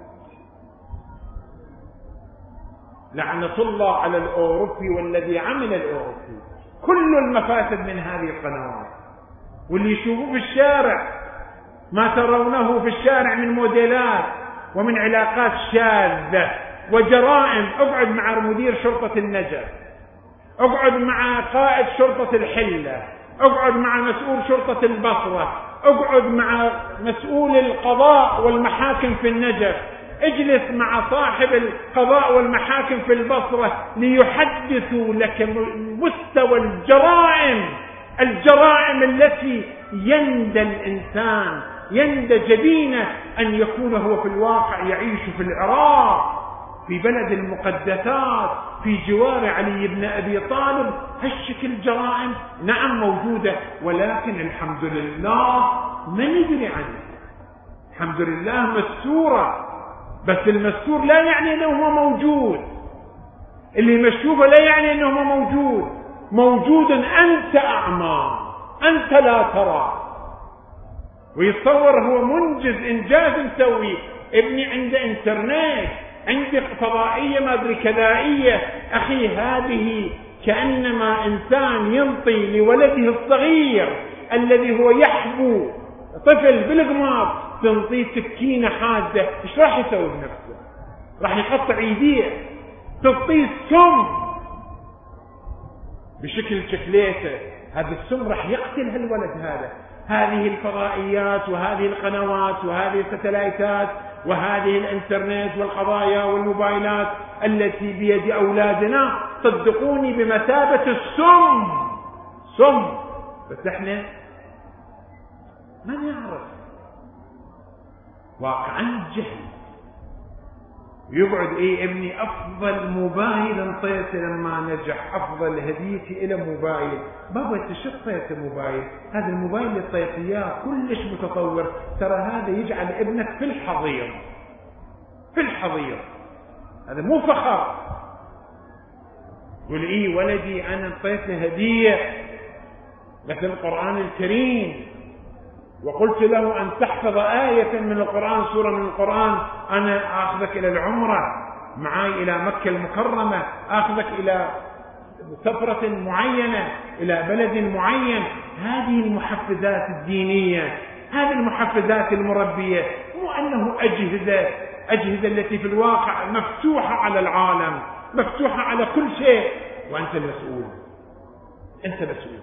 لعنة الله على الأوروبي والذي عمل الأوروبي. كل المفاسد من هذه القنوات، واللي يشوفوه في الشارع ما ترونه في الشارع من موديلات ومن علاقات شاذة وجرائم. اقعد مع مدير شرطة النجف، اقعد مع قائد شرطة الحلة، اقعد مع مسؤول شرطة البصرة، اقعد مع مسؤول القضاء والمحاكم في النجف، اجلس مع صاحب القضاء والمحاكم في البصرة ليحدثوا لك مستوى الجرائم الجرائم التي يندى الإنسان يندى جبينه أن يكون هو في الواقع يعيش في العراق، في بلد المقدسات، في جوار علي بن أبي طالب. هالشكل جرائم نعم موجودة، ولكن الحمد لله ما ندري عنه. الحمد لله مستورة، بس المستور لا يعني أنه هو موجود، اللي مشوفه لا يعني أنه هو موجود. موجود أنت أعمى، أنت لا ترى. ويتصور هو منجز إنجاز مسوي. ابني عنده انترنت، عندي فضائية ما أدري كذائية. أخي هذه كأنما إنسان ينطي لولده الصغير الذي هو يحبو طفل بالغماض تنطيه سكينة حادة، إيش راح يسوي بنفسه؟ راح يقطع ايديه. تنطيه سم بشكل شكليته، هذا السم راح يقتل هالولد هذا. هذه الفضائيات وهذه القنوات وهذه الستلايتات وهذه الانترنت والقضايا والموبايلات التي بيد أولادنا صدقوني بمثابة السم سم. بس احنا ما نعرف واقعا جهل. يقعد ايه ابني افضل موبايل انطيته لما نجح، افضل هديتي الى موبايل. بابا انت شو اعطيته موبايل؟ هذا الموبايل اللي اعطيته اياه كلش متطور، ترى هذا يجعل ابنك في الحضيض في الحضيض. هذا مو فخر. قل ايه ولدي انا اعطيته هديه مثل القرآن الكريم، وقلت له أن تحفظ آية من القرآن، سورة من القرآن، أنا أخذك إلى العمرة معي إلى مكة المكرمة، أخذك إلى سفرة معينة إلى بلد معين. هذه المحفزات الدينية، هذه المحفزات المربية، مو أنه أجهزة أجهزة التي في الواقع مفتوحة على العالم، مفتوحة على كل شيء، وأنت المسؤول. أنت مسؤول.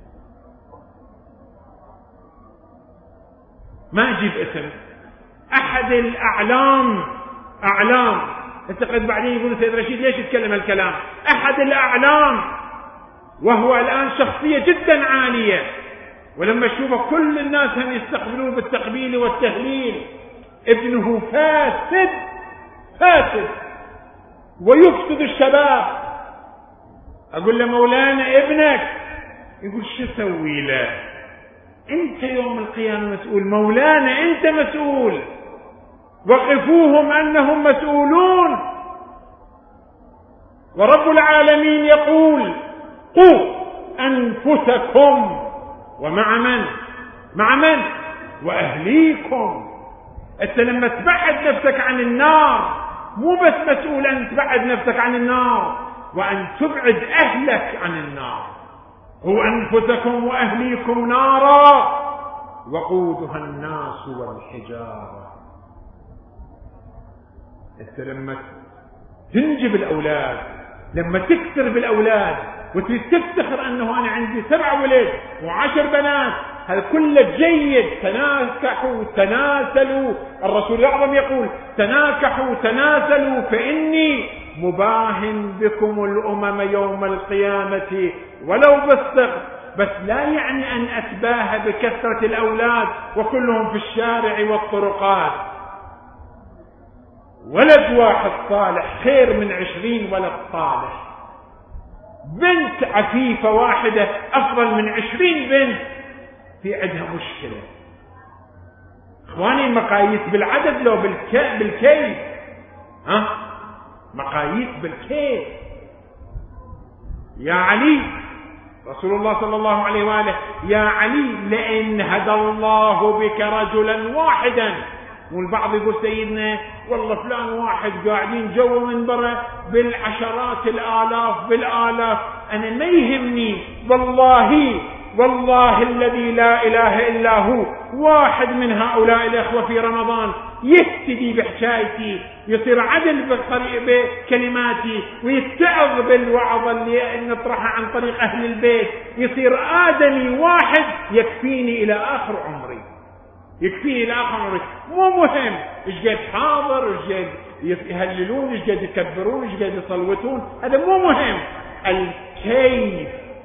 ما أجيب اسم أحد الأعلام أعلام أنت قد بعدين يقول سيد رشيد ليش يتكلم الكلام. أحد الأعلام وهو الآن شخصية جدا عالية، ولما تشوفه كل الناس هم يستقبلون بالتقبيل والتهليل. ابنه فاسد فاسد ويفسد الشباب. أقول له مولانا ابنك، يقول شو سوي له؟ انت يوم القيامة مسؤول. مولانا انت مسؤول، وقفوهم انهم مسؤولون. ورب العالمين يقول قوا انفسكم ومع من مع من واهليكم. انت لما تبعد نفسك عن النار مو بس مسؤول ان تبعد نفسك عن النار، وان تبعد اهلك عن النار. هو أنفسكم وأهليكم نارا وقودها الناس والحجارة. أنت لما تنجب الأولاد، لما تكثر بالأولاد وتفتخر أنه أنا عندي سبع ولد وعشر بنات، هذا كله جيد. تناكحوا تناسلوا، الرسول الأعظم يقول تناكحوا تناسلوا فإني مباهن بكم الأمم يوم القيامة ولو بالصغر. بس لا يعني أن أتباهى بكثرة الأولاد وكلهم في الشارع والطرقات. ولد واحد صالح خير من عشرين ولد صالح. بنت عفيفة واحدة أفضل من عشرين بنت في عندها مشكلة. إخواني المقاييس بالعدد لو بالكيف، ها مقاييس بالكيف. يا علي، رسول الله صلى الله عليه وآله، يا علي لئن هدى الله بك رجلا واحدا. والبعض يقول سيدنا والله فلان واحد قاعدين جوا من برا بالعشرات الآلاف بالآلاف. أنا ما يهمني، والله والله الذي لا إله إلا هو واحد من هؤلاء الأخوة في رمضان يهتدي بحكايتي، يصير عدل بكلماتي، ويتعظ بالوعظ اللي نطرحها عن طريق أهل البيت، يصير آدمي واحد يكفيني إلى آخر عمري، يكفيني إلى آخر عمري. مو مهم إيش قد حاضر، إيش قد يهللون، إيش قد يكبرون، إيش قد يصلوتون، هذا مو مهم. الكيف،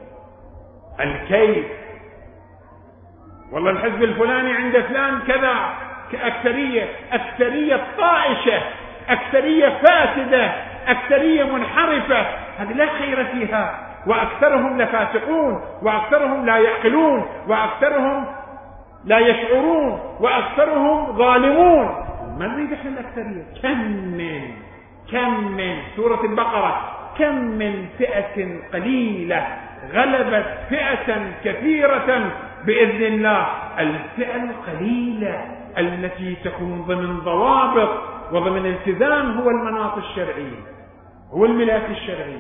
الكيف والله الحزب الفلاني عند فلان كذا، أكثرية أكثرية طائشة، أكثرية فاسدة، أكثرية منحرفة، هذه لا خير فيها، وأكثرهم لفاسقون، وأكثرهم لا يعقلون، وأكثرهم لا يشعرون، وأكثرهم ظالمون. ما نريد احنا الأكثرية. كم من كم من سورة البقرة، كم من فئة قليلة غلبت فئة كثيرة بإذن الله. الفئة القليلة التي تكون ضمن ضوابط وضمن التزام هو المناط الشرعي، هو الملاك الشرعي.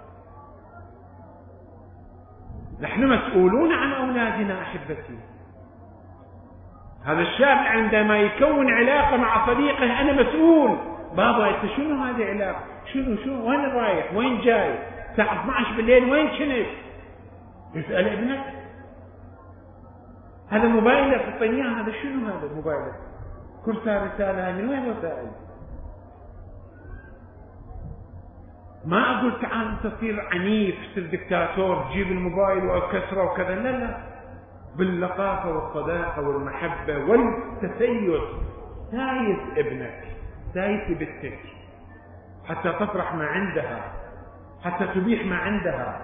نحن مسؤولون عن أولادنا أحبتي. هذا الشاب عندما يكون علاقة مع صديقه أنا مسؤول. بابا أنت شنو هذه علاقة؟ شنو شنو وين رايح؟ وين جاي؟ الساعة اثني عشر بالليل وين كنت؟ يسأل ابنك هذا موبايلك الطيان، هذا شنو هذا موبايلك؟ كل ساعة رسالة، هاي من وين رسائل؟ ما أقول تعال أنت تصير عنيف، تصير دكتاتور، تجيب الموبايل وكسره وكذا، لا لا، باللطافة والصداقة والمحبة والتسيس. سايس ابنك، سايس بنتك حتى تفرح ما عندها، حتى تبيح ما عندها.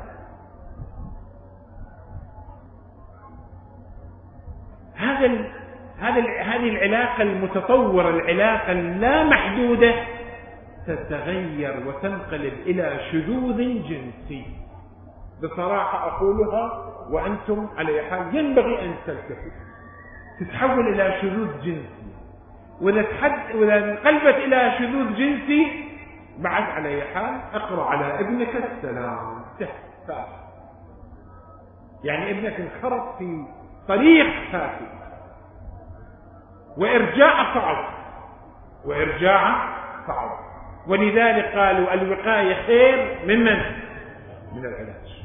هذا ال... هذا ال... هذه العلاقة المتطورة، العلاقة اللا محدودة، تتغير وتنقلب إلى شذوذ جنسي. بصراحة أقولها وأنتم على حال ينبغي أن تلتفتوا، تتحول إلى شذوذ جنسي. وإذا تحد... وإذا انقلبت إلى شذوذ جنسي بعد على حال اقرأ على ابنك السلام، تحفظ. يعني ابنك انخرط في طريق فاسد، وإرجاع صعب، وإرجاع صعب. ولذلك قالوا الوقاية خير من من؟ من العلاج.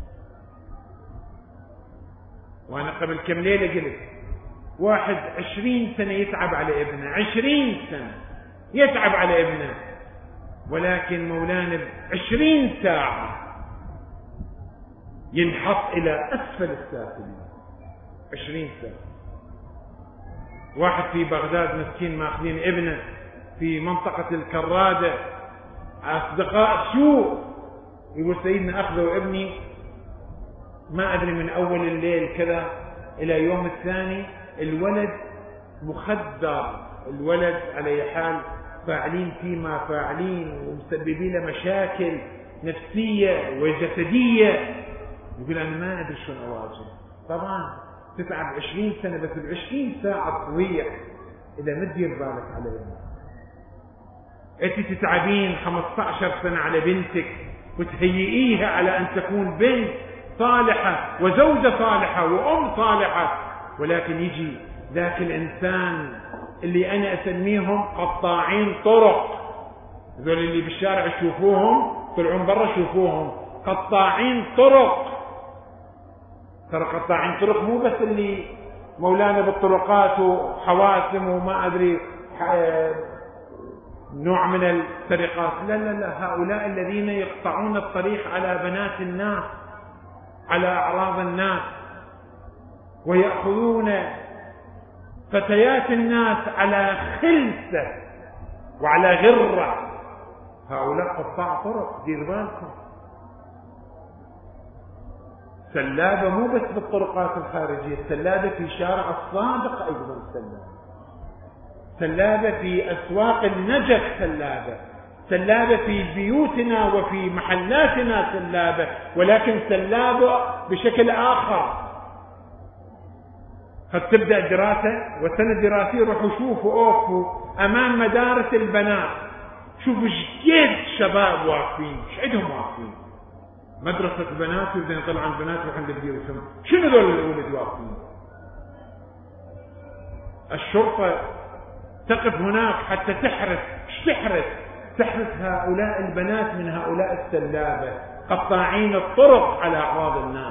وأنا قبل كم ليلة قلت واحد عشرين سنة يتعب على ابنه، عشرين سنة يتعب على ابنه، ولكن مولانا عشرين ساعة ينحط إلى أسفل السافلين. عشرين ساعة. واحد في بغداد مسكين ماخذين ابنه في منطقة الكرادة، أصدقاء سوء، يقول سيدنا أخذوا ابني ما أدري من أول الليل كذا إلى يوم الثاني، الولد مخدر، الولد على حال فاعلين فيما فاعلين ومسببين له مشاكل نفسية وجسدية. يقول أنا ما أدري شلون أواجه. طبعا تتعب عشرين سنة، بس العشرين ساعة تضيع إذا ما تدير بالك على ابنك. أنت تتعبين خمسة عشر سنة على بنتك وتهيئيها على أن تكون بنت صالحة وزوجة صالحة وأم صالحة، ولكن يجي ذاك الإنسان اللي أنا أسميهم قطاعين طرق، ذول اللي بالشارع شوفوهم، طلعون برا شوفوهم، قطاعين طرق. ترى قطاعين طرق مو بس اللي مولانا بالطرقات وحواسم وما أدري نوع من السرقات، لا لا لا، هؤلاء الذين يقطعون الطريق على بنات الناس، على أعراض الناس، ويأخذون فتيات الناس على خلسة وعلى غرة. هؤلاء قطاع طرق، دير بالكم. سلابة مو بس بالطرقات الخارجية، سلابة في شارع الصادق أيضا، سلابة سلابة في أسواق النجف، سلابة سلابة في بيوتنا وفي محلاتنا، سلابة، ولكن سلابة بشكل آخر. قد تبدأ دراسة وسنة دراسية، روحوا شوفوا أوفوا أمام مدارس البنات، شوفوا شقد شباب واقفين، شعدهم واقفين مدرسة البنات، وإذا طلع عن البنات وعند البيوتهم، شنو ذول الأولاد واقفين؟ الشرطة تقف هناك حتى تحرس. ايش تحرس؟ تحرس هؤلاء البنات من هؤلاء السلابة قطاعين الطرق على أعراض الناس.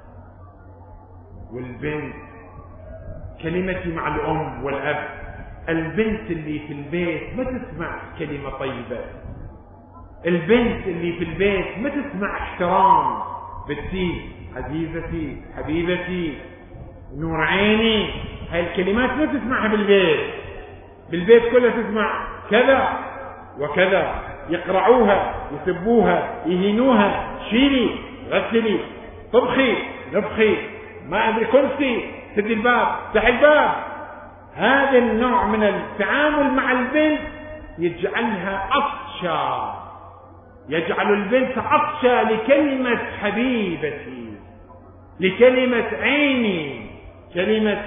والبنت كلمتي مع الأم والأب، البنت اللي في البيت ما تسمع كلمة طيبة، البنت اللي في البيت ما تسمع احترام، بنتي، عزيزتي، حبيبتي، نور عيني، هاي الكلمات ما تسمعها بالبيت. بالبيت كلها تسمع كذا وكذا، يقرعوها، يسبوها، يهينوها، شيلي، غسلي، طبخي، نبخي، ما أدري كرسي، سدي الباب، افتحي الباب. هذا النوع من التعامل مع البنت يجعلها عطشة، يجعل البنت عطشة لكلمة حبيبتي، لكلمة عيني، كلمة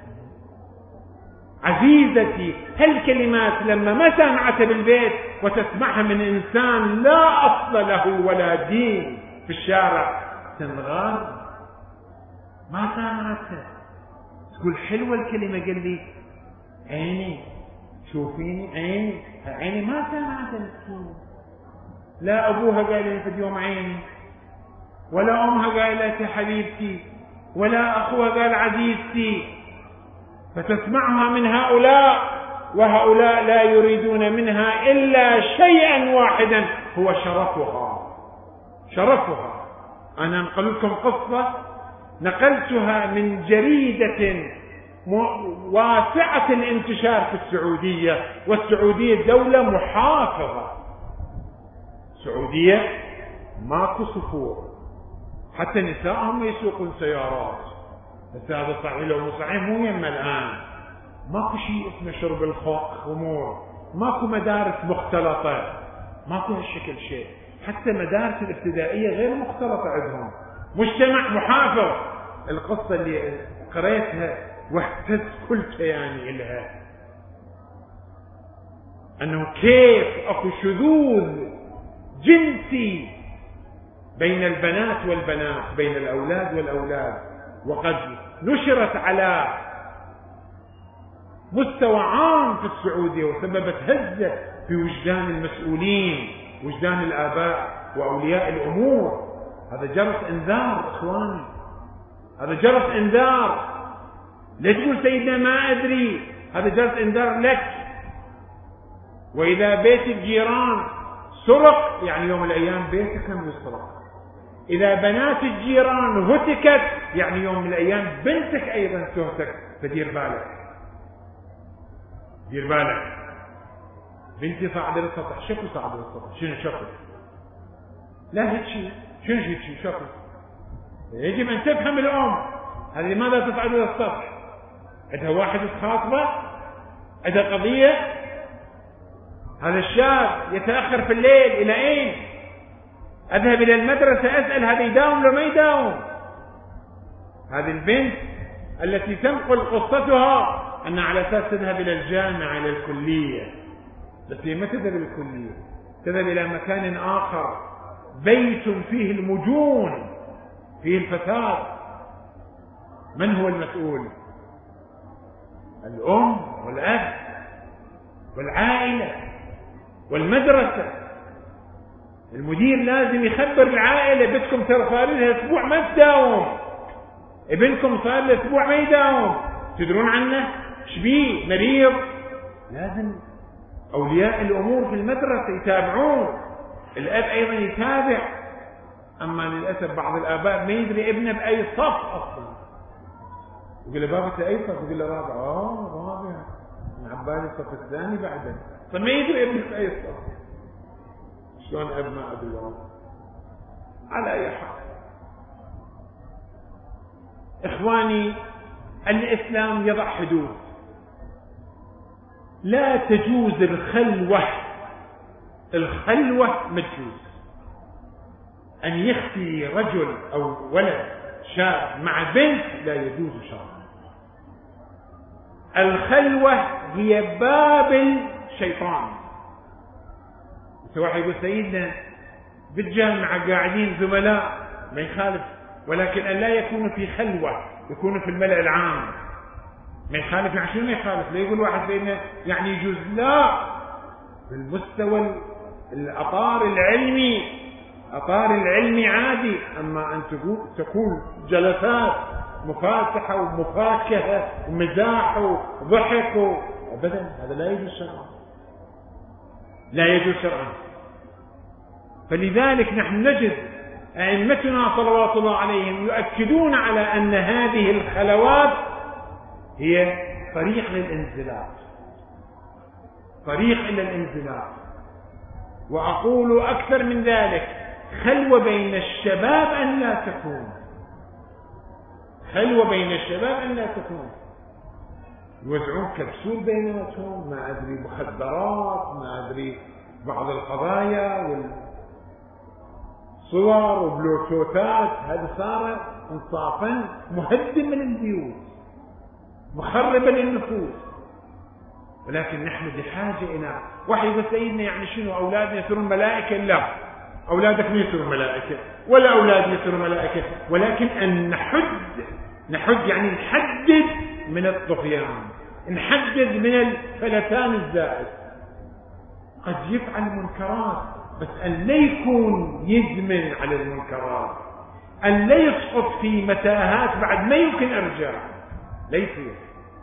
عزيزتي. هالكلمات لما ما سمعتها بالبيت وتسمعها من إنسان لا أصل له ولا دين في الشارع تنغار، ما سمعتها، تقول حلوة الكلمة، قال لي عيني، شوفيني، عيني، عيني، ما سمعتها الكلمة. لا أبوها قال لي في اليوم عيني، ولا أمها قالت يا حبيبتي، ولا أخوها قال عزيزتي، فتسمعها من هؤلاء، وهؤلاء لا يريدون منها إلا شيئا واحدا هو شرفها. شرفها. أنا أنقل لكم قصة نقلتها من جريدة واسعة الانتشار في السعودية، والسعودية دولة محافظة، السعودية ماكو صفور، حتى نسائهم يسوقون سيارات، بس هذا صحيح لو مو صحيح مو يما الآن. ماكو شيء اسمه شرب الخمور، ماكو مدارس مختلطة، ماكو هالشكل شيء، حتى مدارس الابتدائية غير مختلطة عندهم، مجتمع محافظ. القصة اللي قريتها واهتز كل كياني إلها، أنه كيف أكو شذوذ جنسي بين البنات والبنات، بين الأولاد والأولاد، وقد نشرت على مستوى عام في السعودية وسببت هزة في وجدان المسؤولين، وجدان الآباء وأولياء الأمور. هذا جرس انذار إخواني، هذا جرس انذار. لا تقول سيدنا ما أدري، هذا جرس انذار لك. وإذا بيت الجيران سرق، يعني يوم من الأيام بيتك هم يسرق. إذا بنات الجيران هتكت، يعني يوم من الأيام بنتك أيضا تهتك. فدير بالك، دير بالك. بنتي صعدة للسطح، شكو صعدة للسطح؟ شنو شكو؟ لا هيك شيء، شنو هيك شيء شكو؟ يجب أن تفهم الأم هذه لماذا تصعد إلى السطح. عندها واحد خاطبة، عندها قضية. هذا الشاب يتأخر في الليل، إلى أين؟ أذهب إلى المدرسة أسأل هذا يداوم لو ما يداوم. هذه البنت التي تنقل قصتها أن على أساس تذهب إلى الجامعة، إلى الكلية، بس هي ما تذهب إلى الكلية، تذهب إلى مكان آخر، بيت فيه المجون، فيه الفساد. من هو المسؤول؟ الأم والأب والعائلة والمدرسة. المدير لازم يخبر العائلة، بدكم ترى صار لها أسبوع ما تداوم، ابنكم صار له أسبوع ما يداوم، تدرون عنه؟ شبيه؟ مريض؟ لازم أولياء الأمور في المدرسة يتابعون، الأب أيضا يتابع. أما للأسف بعض الآباء ما يدري ابنه بأي صف أصلا، يقول له بابا أنت أي صف؟ يقول له رابع. آه رابع، من عبالي الصف الثاني بعده، فما يدري ابنه بأي صف. شلون أب ما أدري والله. على أي حال إخواني، الإسلام يضع حدود. لا تجوز الخلوة، الخلوة مجوز. أن يخفي رجل أو ولد شاب مع بنت لا يجوز شرعا. الخلوة هي باب الشيطان. واحد يقول سيدنا بالجامعة قاعدين زملاء، ما يخالف، ولكن أن لا يكونوا في خلوة، يكونوا في الملأ العام، ما يخالف يعني شنو ما يخالف؟ لا يقول واحد بينه يعني يجوز، لا، بالمستوى الأطار العلمي، أطار العلمي عادي. أما أن تقول تكون جلسات مفاتحة ومفاكهة ومزاح وضحك أبدا، هذا لا يجوز شرعا، لا يجوز شرعا. فلذلك نحن نجد أئمتنا صلوات الله عليهم يؤكدون على أن هذه الخلوات هي طريق للانزلاق، طريق إلى الانزلاق. وأقول أكثر من ذلك، خلوة بين الشباب أن لا تكون، خلوة بين الشباب أن لا تكون، يوزعون كبسول بيناتهم، ما أدري مخدرات، ما أدري بعض القضايا والصور وبلوتوثات، هذا صار انصافا مهدما للبيوت، مخربا للنفوس. ولكن نحن بحاجة إلى وحي. سيدنا يعني شنو أولادنا يصيرون ملائكة؟ لا، أولادك ما يصيرون ملائكة ولا أولادي يصيرون ملائكة، ولكن أن نحد نحد يعني نحدد من الطغيان، نحدد من الفلتان الزائد. قد يفعل منكرات، بس أن لا يكون يدمن على المنكرات، أن لا يسقط في متاهات بعد ما يمكن إرجاع، لا يصير.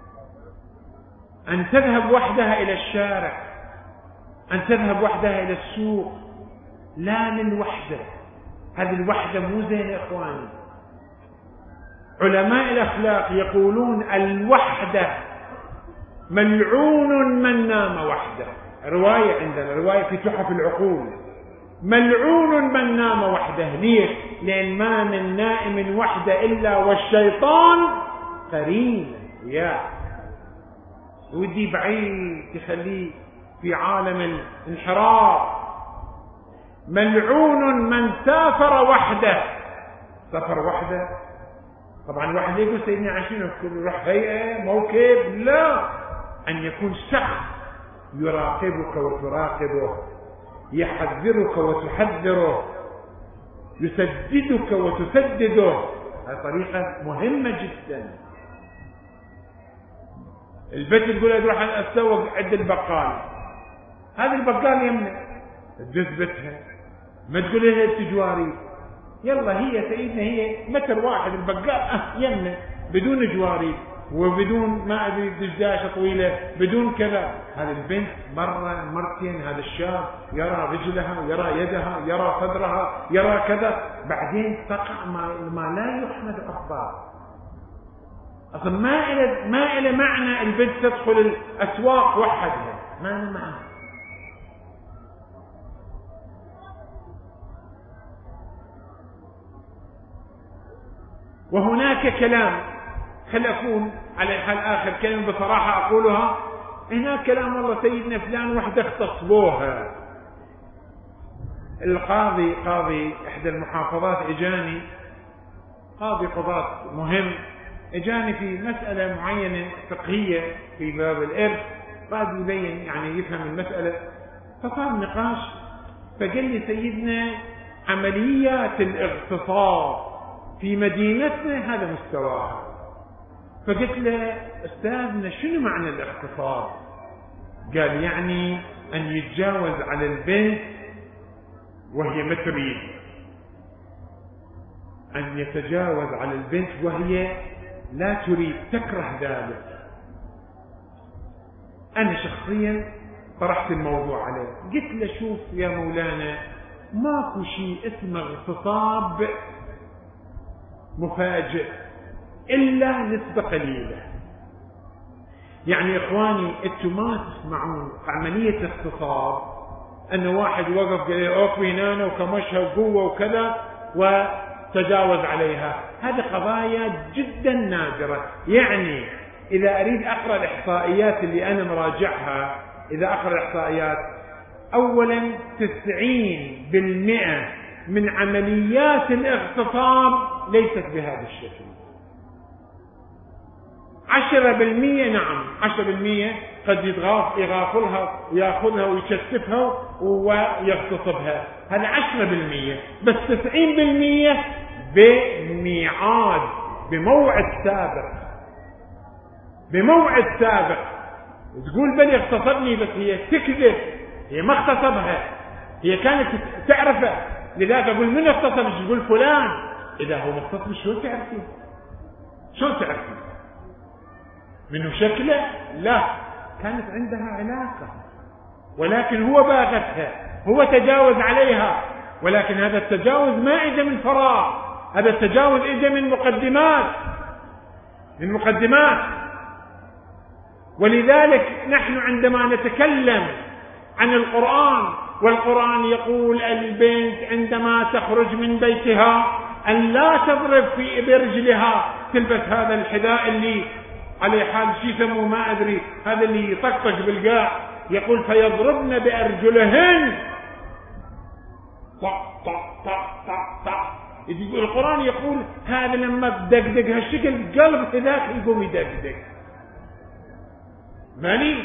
أن تذهب وحدها إلى الشارع، أن تذهب وحدها إلى السوق، لا للوحدة، هذه الوحدة مو زين يا إخواني. علماء الأخلاق يقولون الوحدة ملعون من نام وحده. رواية عندنا، رواية في تحف العقول، ملعون من نام وحده. ليش؟ لأن ما من نائم وحده إلا والشيطان قرين. يا ودي بعيد تخليه في عالم الانحراف. ملعون من سافر وحده. سافر وحده طبعا واحد يقول سيدنا عشان كل راح هيئة موكب، لا، أن يكون شخص يراقبك وتراقبه، يحذرك وتحذره، يسددك وتسدده. هذه طريقة مهمة جدا. البنت تقول أروح أتسوق عند البقال، هذا البقال يمنع تجذبتها، ما تقول لها التجواري، يلا هي سيدنا هي متر واحد البقال أه يمنع، بدون جواري وبدون ما أدري دشداشة طويلة، بدون كذا. هذه البنت مرة مرتين، هذا الشاب يرى رجلها، يرى يدها، يرى صدرها، يرى كذا، بعدين تقع ما, ما لا يحمد أخبار. أصلا ما إلى ما إلى معنى البنت تدخل الأسواق وحدها، ما له معنى. وهناك كلام، خل أكون على حال آخر كلمة بصراحة أقولها، هناك كلام والله سيدنا فلان وحده اختصبوها. القاضي قاضي إحدى المحافظات إجاني، قاضي قضاة مهم، إجاني في مسألة معينة فقهية في باب الإرث، قاعد يبين يعني يفهم المسألة، فصار نقاش، فقال لي سيدنا عمليات الاغتصاب في مدينتنا هذا مستواها. فقلت له أستاذنا شنو معنى الاغتصاب؟ قال يعني أن يتجاوز على البنت وهي ما تريد، أن يتجاوز على البنت وهي لا تريد، تكره ذلك. أنا شخصيا طرحت الموضوع عليه، قلت له شوف يا مولانا، ماكو شيء اسمه اغتصاب مفاجئ إلا نسبة قليلة. يعني إخواني أنتم ما تسمعون عملية اغتصاب أن واحد وقف قال أوكي هنا وكمشها وقوة وكذا وتجاوز عليها، هذه قضايا جدا نادرة. يعني إذا أريد أقرأ الإحصائيات اللي أنا مراجعها، إذا أقرأ الإحصائيات، أولا تسعين بالمئة من عمليات الاغتصاب ليست بهذا الشكل. عشرة بالمئة نعم، عشرة بالمئة قد يتغاف يغافلها ويأخذها ويكشفها ويغتصبها، هذا عشرة بالمئة. بس تسعين بالمئة بميعاد، بموعد سابق. بموعد سابق وتقول بني اغتصبني، بس هي تكذب، هي ما اغتصبها، هي كانت تعرفه. لذلك أقول من اغتصب؟ تقول فلان. إذا هو مغتصب شو تعرفين؟ شو تعرفين منه شكله؟ لا، كانت عندها علاقة، ولكن هو باغتها، هو تجاوز عليها، ولكن هذا التجاوز ما إجا من فراغ، هذا التجاوز إجا من مقدمات من مقدمات ولذلك نحن عندما نتكلم عن القرآن، والقرآن يقول البنت عندما تخرج من بيتها أن لا تضرب في برجلها، تلبس هذا الحذاء اللي عليه حال شو يسموه ما أدري، هذا اللي يطقطق بالقاع، يقول فيضربن بأرجلهن طق طق طق طق طق. القرآن يقول هذا لما تدقدق هالشكل قلب ذاك يقوم يدقدق ماني.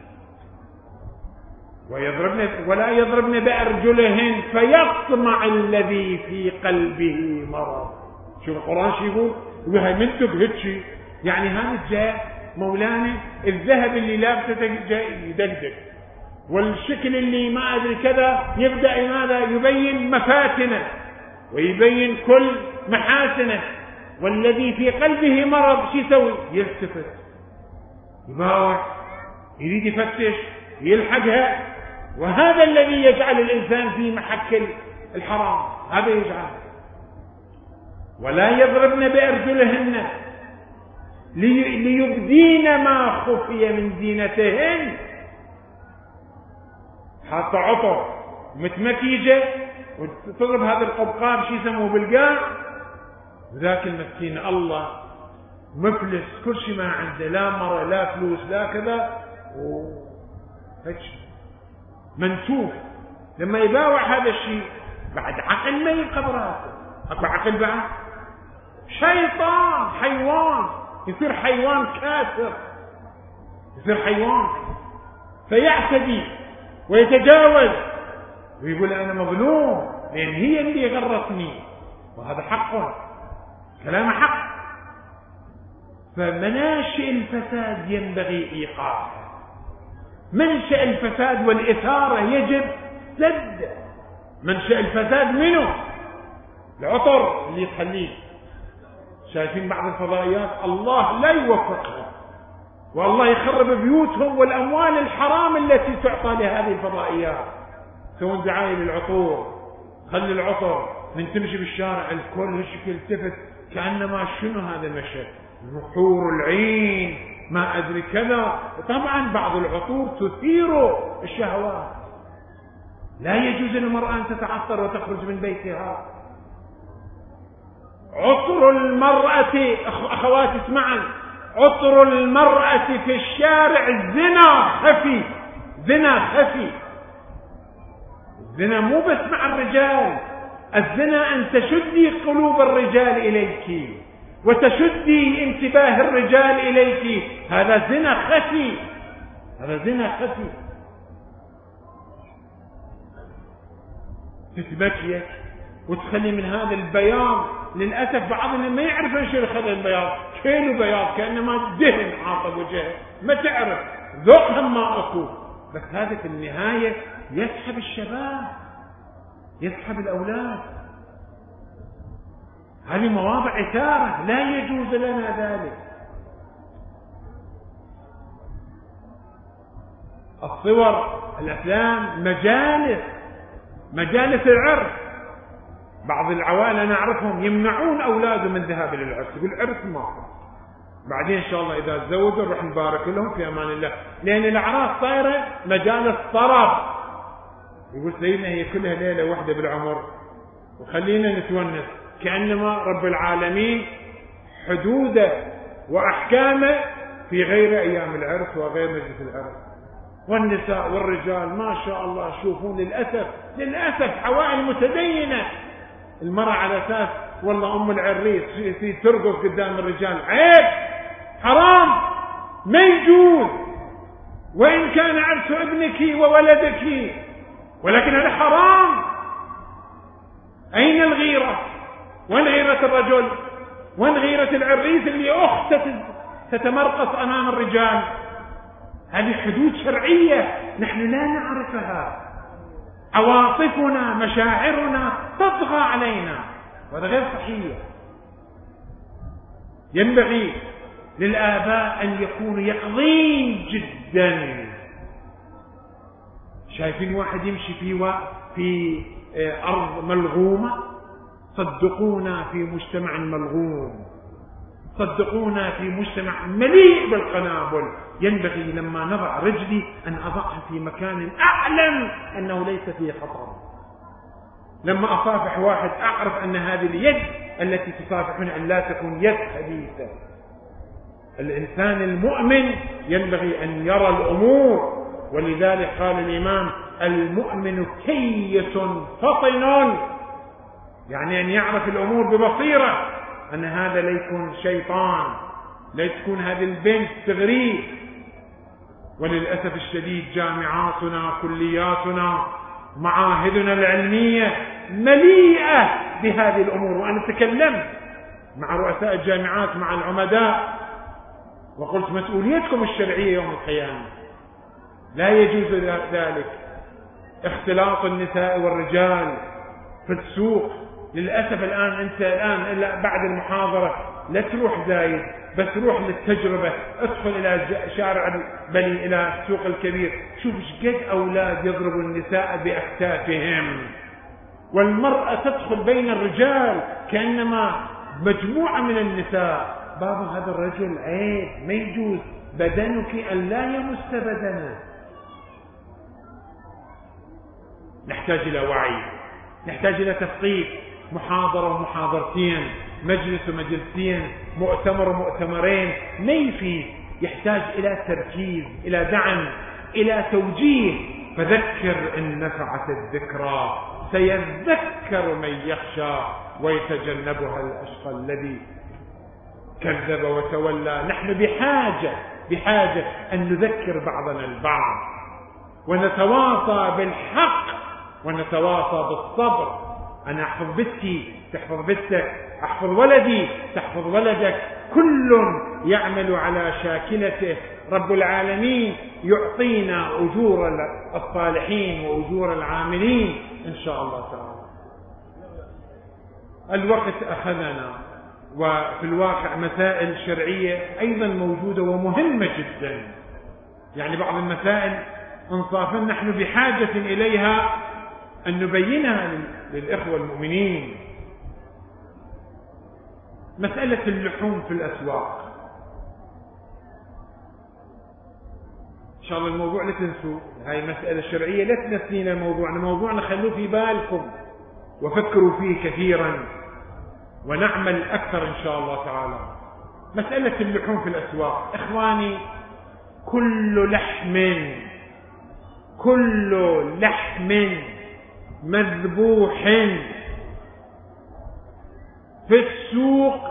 ويضربن ولا يضربن بأرجلهن فيطمع الذي في قلبه مرض. شوف القرآن شو يقول؟ يقول هاي منتك هيك، يعني هذا جاء مولانا الذهب اللي لابسته جاء يدقدق، والشكل اللي ما أدري كذا يبدأ ماذا يبين مفاتنه ويبين كل محاسنه، والذي في قلبه مرض شو يسوي؟ يلتفت يباوع، يريد يفتش يلحقها، وهذا الذي يجعل الإنسان في محك الحرام، هذا يجعل. ولا يضربن بأرجلهن ليبدين ما خفي من زينتهن. حتى عطر متمكيجة وتضرب هذا القبقاب شو يسموه بالقاع، ذاك المسكين الله مفلس، كل شيء ما عنده، لا مرة لا فلوس لا كذا، وهيك منتوف. لما يباوع هذا الشيء بعد عقل ما ينقض راسه، اكو عقل بعد؟ شيطان، حيوان، يصير حيوان كافر، يصير حيوان، فيعتدي ويتجاوز ويقول أنا مظلوم لأن هي اللي غرتني، وهذا حقه، كلام حق. فمناشئ الفساد ينبغي إيقافها، منشأ الفساد والإثارة يجب سد. منشأ الفساد منه العطر اللي يخليه. شايفين بعض الفضائيات الله لا يوفقهم، والله يخرب بيوتهم والأموال الحرام التي تعطى لهذه الفضائيات. سوون دعاية للعطور، خلي العطر من تمشي بالشارع الكل هالشكل التفت كأنما شنو هذا المشهد، الحور العين ما أدري كذا. طبعا بعض العطور تثير الشهوات، لا يجوز للمرأة أن تتعطر وتخرج من بيتها. عطر المرأة أخواتي اسمعن، عطر المرأة في الشارع زنا خفي، زنا خفي. الزنا مو بس مع الرجال، الزنا أن تشدي قلوب الرجال إليك وتشدي انتباه الرجال إليك، هذا زنا خفي، هذا زنا خفي. تتبكيك وتخلي من هذا البياض، للأسف بعضنا ما يعرف ايش هذا البياض، كيلو بياض كأنما دهن عاطب وجهه، ما تعرف ذوقها ما أكو، بس هذا في النهاية يسحب الشباب، يسحب الأولاد. هذه مواضع إثارة لا يجوز لنا ذلك. الصور، الأفلام، مجالس مجالس العرس. بعض العوائل أنا أعرفهم يمنعون أولادهم من الذهاب إلى العرس، يقول العرس ما بعدين إن شاء الله إذا تزوجوا نروح نبارك لهم في أمان الله، لأن الأعراس صايرة مجالس طرب. يقول سيدنا هي كلها ليلة واحدة بالعمر وخلينا نتونس، كأنما رب العالمين حدوده وأحكامه في غير أيام العرس وغير مجلس العرس. والنساء والرجال ما شاء الله شوفون للأسف للأسف عوائل متدينة، المرأة على أساس والله أم العريس في ترقص قدام الرجال، عيب، حرام، ما يجوز، وإن كان عرس ابنك وولدك، ولكن هذا حرام. أين الغيرة؟ وين غيرة الرجل؟ وين غيرة العريس اللي أختت تتمرقص أمام الرجال. هذه حدود شرعية نحن لا نعرفها. عواطفنا مشاعرنا تطغى علينا، وهذا غير صحيح. ينبغي للآباء أن يكونوا يقظين جدا. شايفين واحد يمشي في و... في أرض ملغومة؟ صدقونا في مجتمع ملغوم، صدقونا في مجتمع مليء بالقنابل. ينبغي لما نضع رجلي أن أضعها في مكان أعلم أنه ليس فيه خطر. لما أصافح واحد أعرف أن هذه اليد التي تصافحني أن لا تكون يد خبيثة. الإنسان المؤمن ينبغي أن يرى الأمور، ولذلك قال الإمام: المؤمن كيس فطن، يعني أن يعرف الأمور ببصيرة، أن هذا لا يكون شيطان، لا تكون هذه البنت تغريه. وللأسف الشديد جامعاتنا، كلياتنا، معاهدنا العلمية مليئة بهذه الأمور. وأنا تكلمت مع رؤساء الجامعات، مع العمداء، وقلت مسؤوليتكم الشرعية يوم القيامة. لا يجوز ذلك، اختلاط النساء والرجال في السوق. للأسف الآن أنت الآن إلا بعد المحاضرة لا تروح زايد، بس روح للتجربة، ادخل إلى شارع البلي، إلى السوق الكبير، شوف ايش قد أولاد يضربوا النساء بأكتافهم، والمرأة تدخل بين الرجال كأنما مجموعة من النساء. بابا هذا الرجل عيب، ما يجوز، بدنك أن لا يمس بدنه. نحتاج إلى وعي، نحتاج إلى تثقيف، محاضرة ومحاضرتين، مجلس ومجلسين، مؤتمر ومؤتمرين، ما يفيد. يحتاج إلى تركيز، إلى دعم، إلى توجيه. فذكر إن نفعت الذكرى، سيذكر من يخشى ويتجنبها الأشقى الذي كذب وتولى. نحن بحاجة بحاجة أن نذكر بعضنا البعض، ونتواصى بالحق، ونتواصى بالصبر. أنا أحفظ بنتي تحفظ بنتك، أحفظ ولدي تحفظ ولدك، كل يعمل على شاكلته. رب العالمين يعطينا أجور الصالحين وأجور العاملين إن شاء الله تعالى. الوقت أخذنا، وفي الواقع مسائل شرعية أيضا موجودة ومهمة جدا. يعني بعض المسائل انصافا نحن بحاجة إليها أن نبينها للإخوة المؤمنين. مسألة اللحوم في الأسواق، إن شاء الله الموضوع لا تنسوا، هاي مسألة شرعية لا تنسينا موضوعنا. موضوعنا خلوه في بالكم وفكروا فيه كثيرا، ونعمل أكثر إن شاء الله تعالى. مسألة اللحوم في الأسواق، إخواني، كل لحم كل لحم مذبوح في السوق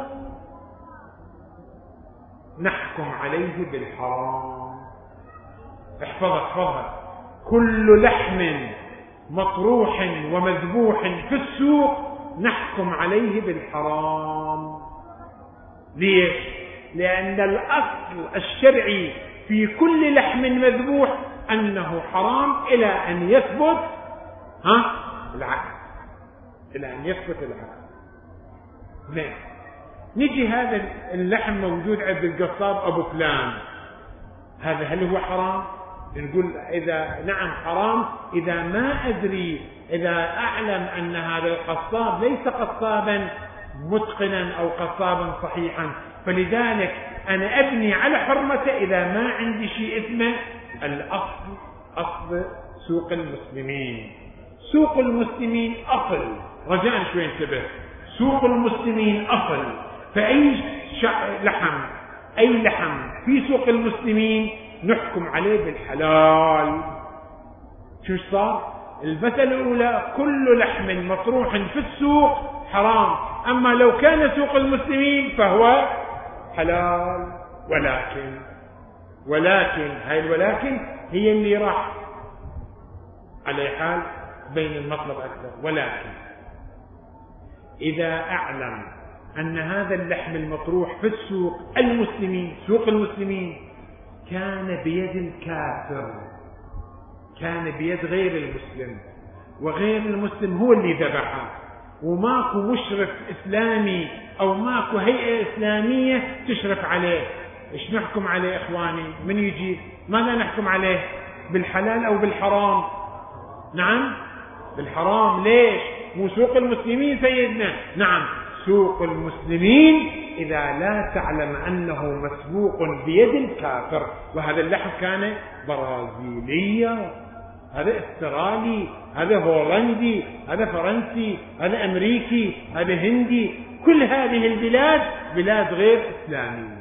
نحكم عليه بالحرام. احفظها احفظها، كل لحم مطروح ومذبوح في السوق نحكم عليه بالحرام. ليش؟ لأن الأصل الشرعي في كل لحم مذبوح أنه حرام إلى أن يثبت ها العكس، إلى أن يثبت العكس. ليه؟ نجي هذا اللحم موجود عند القصاب أبو فلان، هذا هل هو حرام؟ نقول إذا نعم حرام إذا ما أدري، إذا أعلم أن هذا القصاب ليس قصابا متقنا أو قصابا صحيحا، فلذلك أنا أبني على حرمته إذا ما عندي شيء اسمه الأصل. أصل سوق المسلمين، سوق المسلمين أصل، رجاء شوي انتبه، سوق المسلمين أصل. فأي لحم أي لحم في سوق المسلمين نحكم عليه بالحلال. شو صار؟ المسألة الأولى كل لحم مطروح في السوق حرام، أما لو كان سوق المسلمين فهو حلال. ولكن ولكن هاي الولكن هي اللي راح على حال بين المطلب أكثر. ولكن إذا أعلم أن هذا اللحم المطروح في السوق المسلمين، سوق المسلمين، كان بيد الكافر، كان بيد غير المسلم، وغير المسلم هو اللي ذبحه، وماكو مشرف إسلامي أو ماكو هيئة إسلامية تشرف عليه. إيش نحكم عليه إخواني؟ من يجي ماذا نحكم عليه؟ بالحلال أو بالحرام؟ نعم بالحرام. ليش؟ مو سوق المسلمين سيدنا. نعم سوق المسلمين إذا لا تعلم أنه مسبوق بيد الكافر. وهذا اللحم كان برازيلية، هذا استرالي، هذا هولندي، هذا فرنسي، هذا أمريكي، هذا هندي. كل هذه البلاد بلاد غير إسلامية،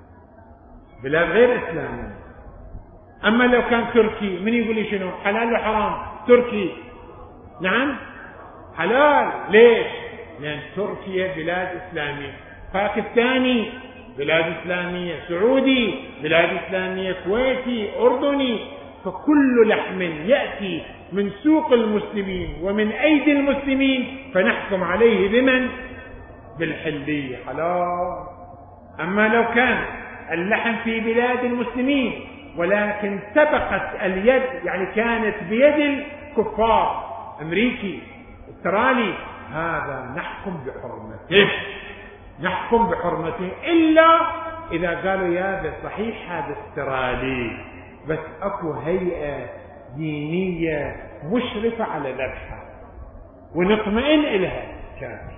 بلاد غير إسلامية. أما لو كان تركي، من يقول لي شنو حلال وحرام؟ تركي نعم حلال. ليش؟ لأن تركيا بلاد إسلامية، باكستاني بلاد إسلامية، سعودي بلاد إسلامية، كويتي، أردني. فكل لحم يأتي من سوق المسلمين ومن أيدي المسلمين فنحكم عليه بمن؟ بالحلية، حلال. أما لو كان اللحم في بلاد المسلمين ولكن سبقت اليد، يعني كانت بيد الكفار، أمريكي، استرالي، هذا نحكم بحرمته، نحكم بحرمته إلا إذا قالوا يا ذا صحيح هذا استرالي بس أكو هيئة دينية مشرفة على ذبحه ونطمئن إلها، كافي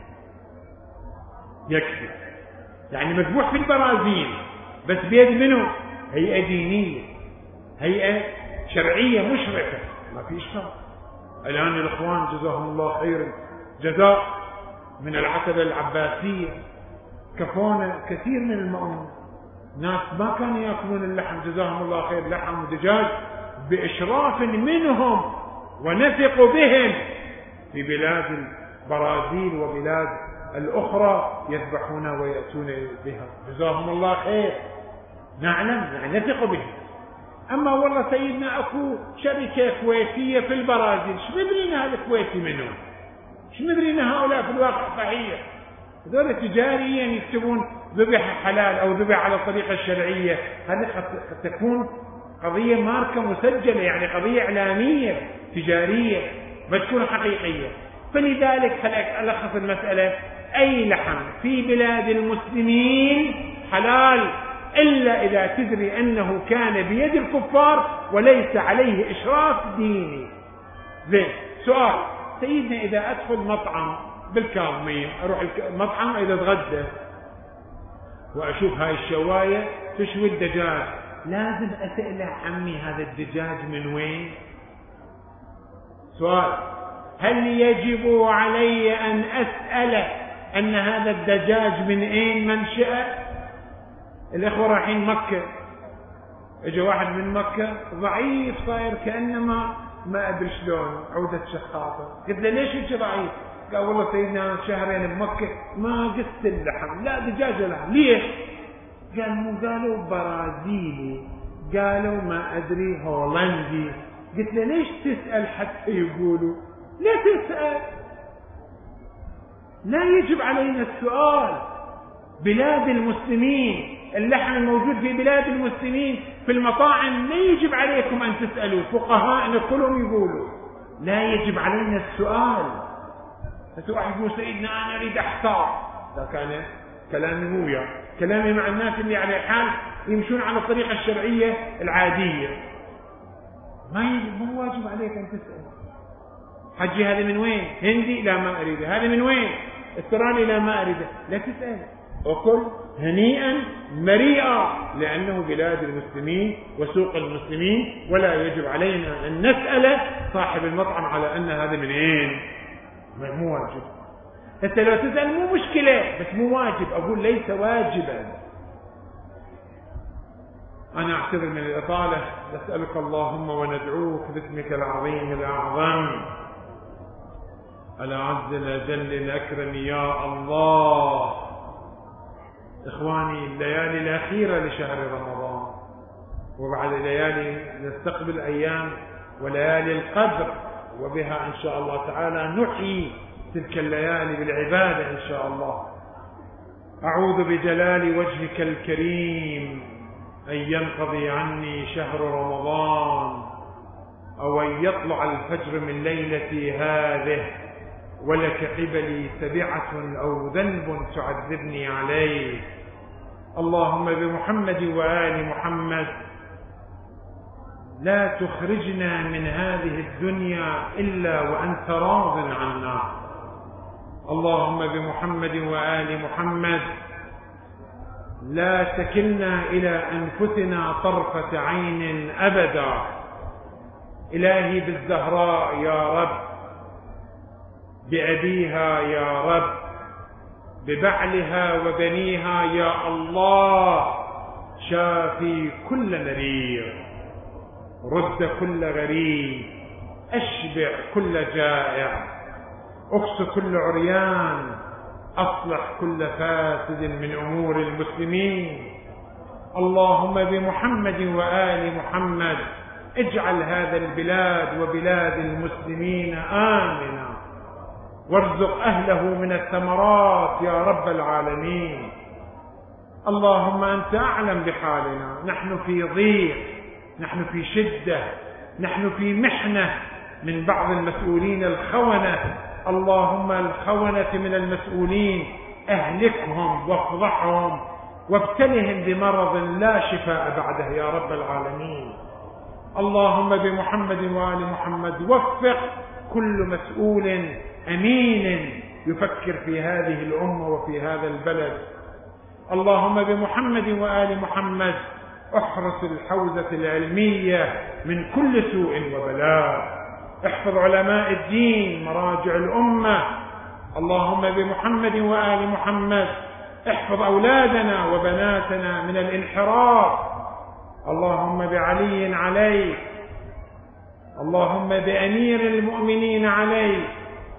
يكفي. يعني مذبوح في البرازيل بس بيد منه؟ هيئة دينية، هيئة شرعية مشرفة، ما في إشكال. الآن الإخوان جزاهم الله خير جزاء من العتبة العباسية كفونا كثير من المؤمنين، ناس ما كانوا يأكلون اللحم جزاهم الله خير، لحم ودجاج بإشراف منهم ونثق بهم، في بلاد البرازيل وبلاد الأخرى يذبحون ويأتون بها جزاهم الله خير، نعلم يعني نثق بهم. أما والله سيدنا أكو شركة كويتية في البرازيل، شو مدرينا هذا الكويتي منهم؟ شو مدرينا هؤلاء في الواقع صحيح؟ هذول تجاريا يكتبون ذبح حلال أو ذبح على الطريقة الشرعية، هذه قد تكون قضية ماركة مسجلة، يعني قضية إعلامية تجارية ما تكون حقيقية. فلذلك خليك ألخص المسألة، أي لحم في بلاد المسلمين حلال إلا إذا تدري أنه كان بيد الكفار وليس عليه إشراف ديني. زين، سؤال سيدنا، إذا أدخل مطعم بالكاظمية، أروح المطعم إذا أتغدى وأشوف هاي الشواية تشوي الدجاج، لازم أسأل عمي هذا الدجاج من وين؟ سؤال، هل يجب علي أن أسأل أن هذا الدجاج من أين منشأه؟ الإخوة رايحين مكة، اجى واحد من مكة ضعيف صاير كأنما ما أدري شلون عودة شخاطة، قلت له ليش هيك ضعيف؟ قال والله سيدنا أنا شهرين بمكة ما قست اللحم، لا دجاجة لحم. ليش؟ قال مو قالوا برازيلي، قالوا ما أدري هولندي. قلت له ليش تسأل حتى يقولوا؟ لا تسأل، لا يجب علينا السؤال. بلاد المسلمين، اللحم الموجود في بلاد المسلمين في المطاعم، لا يجب عليكم أن تسألوا. فقهاءنا كلهم يقولوا لا يجب علينا السؤال. بس واحد يقول سيدنا أنا أريد أحتار، ده كان كلامي مو وياه، كلامي مع الناس اللي على حال يمشون على الطريقة الشرعية العادية. ما يجب، مو واجب عليك أن تسأل. حجي هذا من وين؟ هندي؟ لا ما أريده. هذا من وين؟ استرالي؟ لا ما أريده. لا تسأل، وكل هنيئا مريئا، لأنه بلاد المسلمين وسوق المسلمين، ولا يجب علينا أن نسأل صاحب المطعم على أن هذا من أين. مو واجب. حتى لو تسأل مو مشكلة، بس مو واجب. أقول ليس واجبا. أنا أعتذر من الإطالة، نسألك اللهم وندعوك باسمك العظيم الأعظم الأعز الأجل الأكرم يا الله. إخواني، الليالي الأخيرة لشهر رمضان، وبعد ليالي نستقبل أيام وليالي القدر، وبها إن شاء الله تعالى نحيي تلك الليالي بالعبادة إن شاء الله. أعوذ بجلال وجهك الكريم أن ينقضي عني شهر رمضان، أو أن يطلع الفجر من ليلتي هذه ولك قبلي تبعة أو ذنب تعذبني عليه. اللهم بمحمد وآل محمد لا تخرجنا من هذه الدنيا إلا وأنت راض عنا. اللهم بمحمد وآل محمد لا تكلنا إلى أنفسنا طرفة عين أبدا. إلهي بالزهراء يا رب، بأبيها يا رب، ببعلها وبنيها يا الله، شافي كل مريض، رد كل غريب، أشبع كل جائع، أكس كل عريان، أصلح كل فاسد من أمور المسلمين. اللهم بمحمد وآل محمد اجعل هذا البلاد وبلاد المسلمين آمنا، وارزق أهله من الثمرات يا رب العالمين. اللهم أنت أعلم بحالنا، نحن في ضيق، نحن في شدة، نحن في محنة من بعض المسؤولين الخونة. اللهم الخونة من المسؤولين أهلكهم وافضحهم وابتلهم بمرض لا شفاء بعده يا رب العالمين. اللهم بمحمد وآل محمد وفق كل مسؤول أمين يفكر في هذه الأمة وفي هذا البلد. اللهم بمحمد وآل محمد احرس الحوزة العلمية من كل سوء وبلاء، احفظ علماء الدين مراجع الأمة. اللهم بمحمد وآل محمد احفظ أولادنا وبناتنا من الانحراف. اللهم بعلي عليك، اللهم بأمير المؤمنين عليك،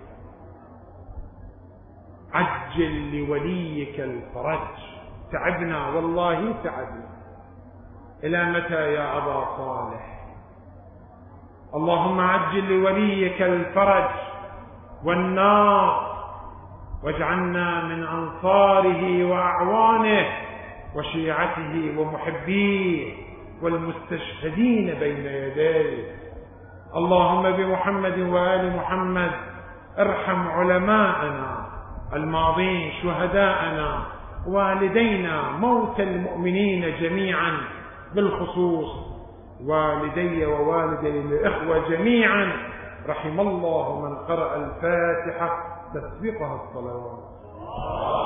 عجل لوليك الفرج. تعبنا والله تعبنا، إلى متى يا أبا صالح؟ اللهم عجل لوليك الفرج والنار، واجعلنا من أنصاره وأعوانه وشيعته ومحبيه والمستشهدين بين يديه. اللهم بمحمد وآل محمد ارحم علماءنا الماضين، شهداءنا، والدينا، موتى المؤمنين جميعا، بالخصوص والدي ووالدي الإخوة جميعا. رحم الله من قرأ الفاتحة تسبقها الصلوات.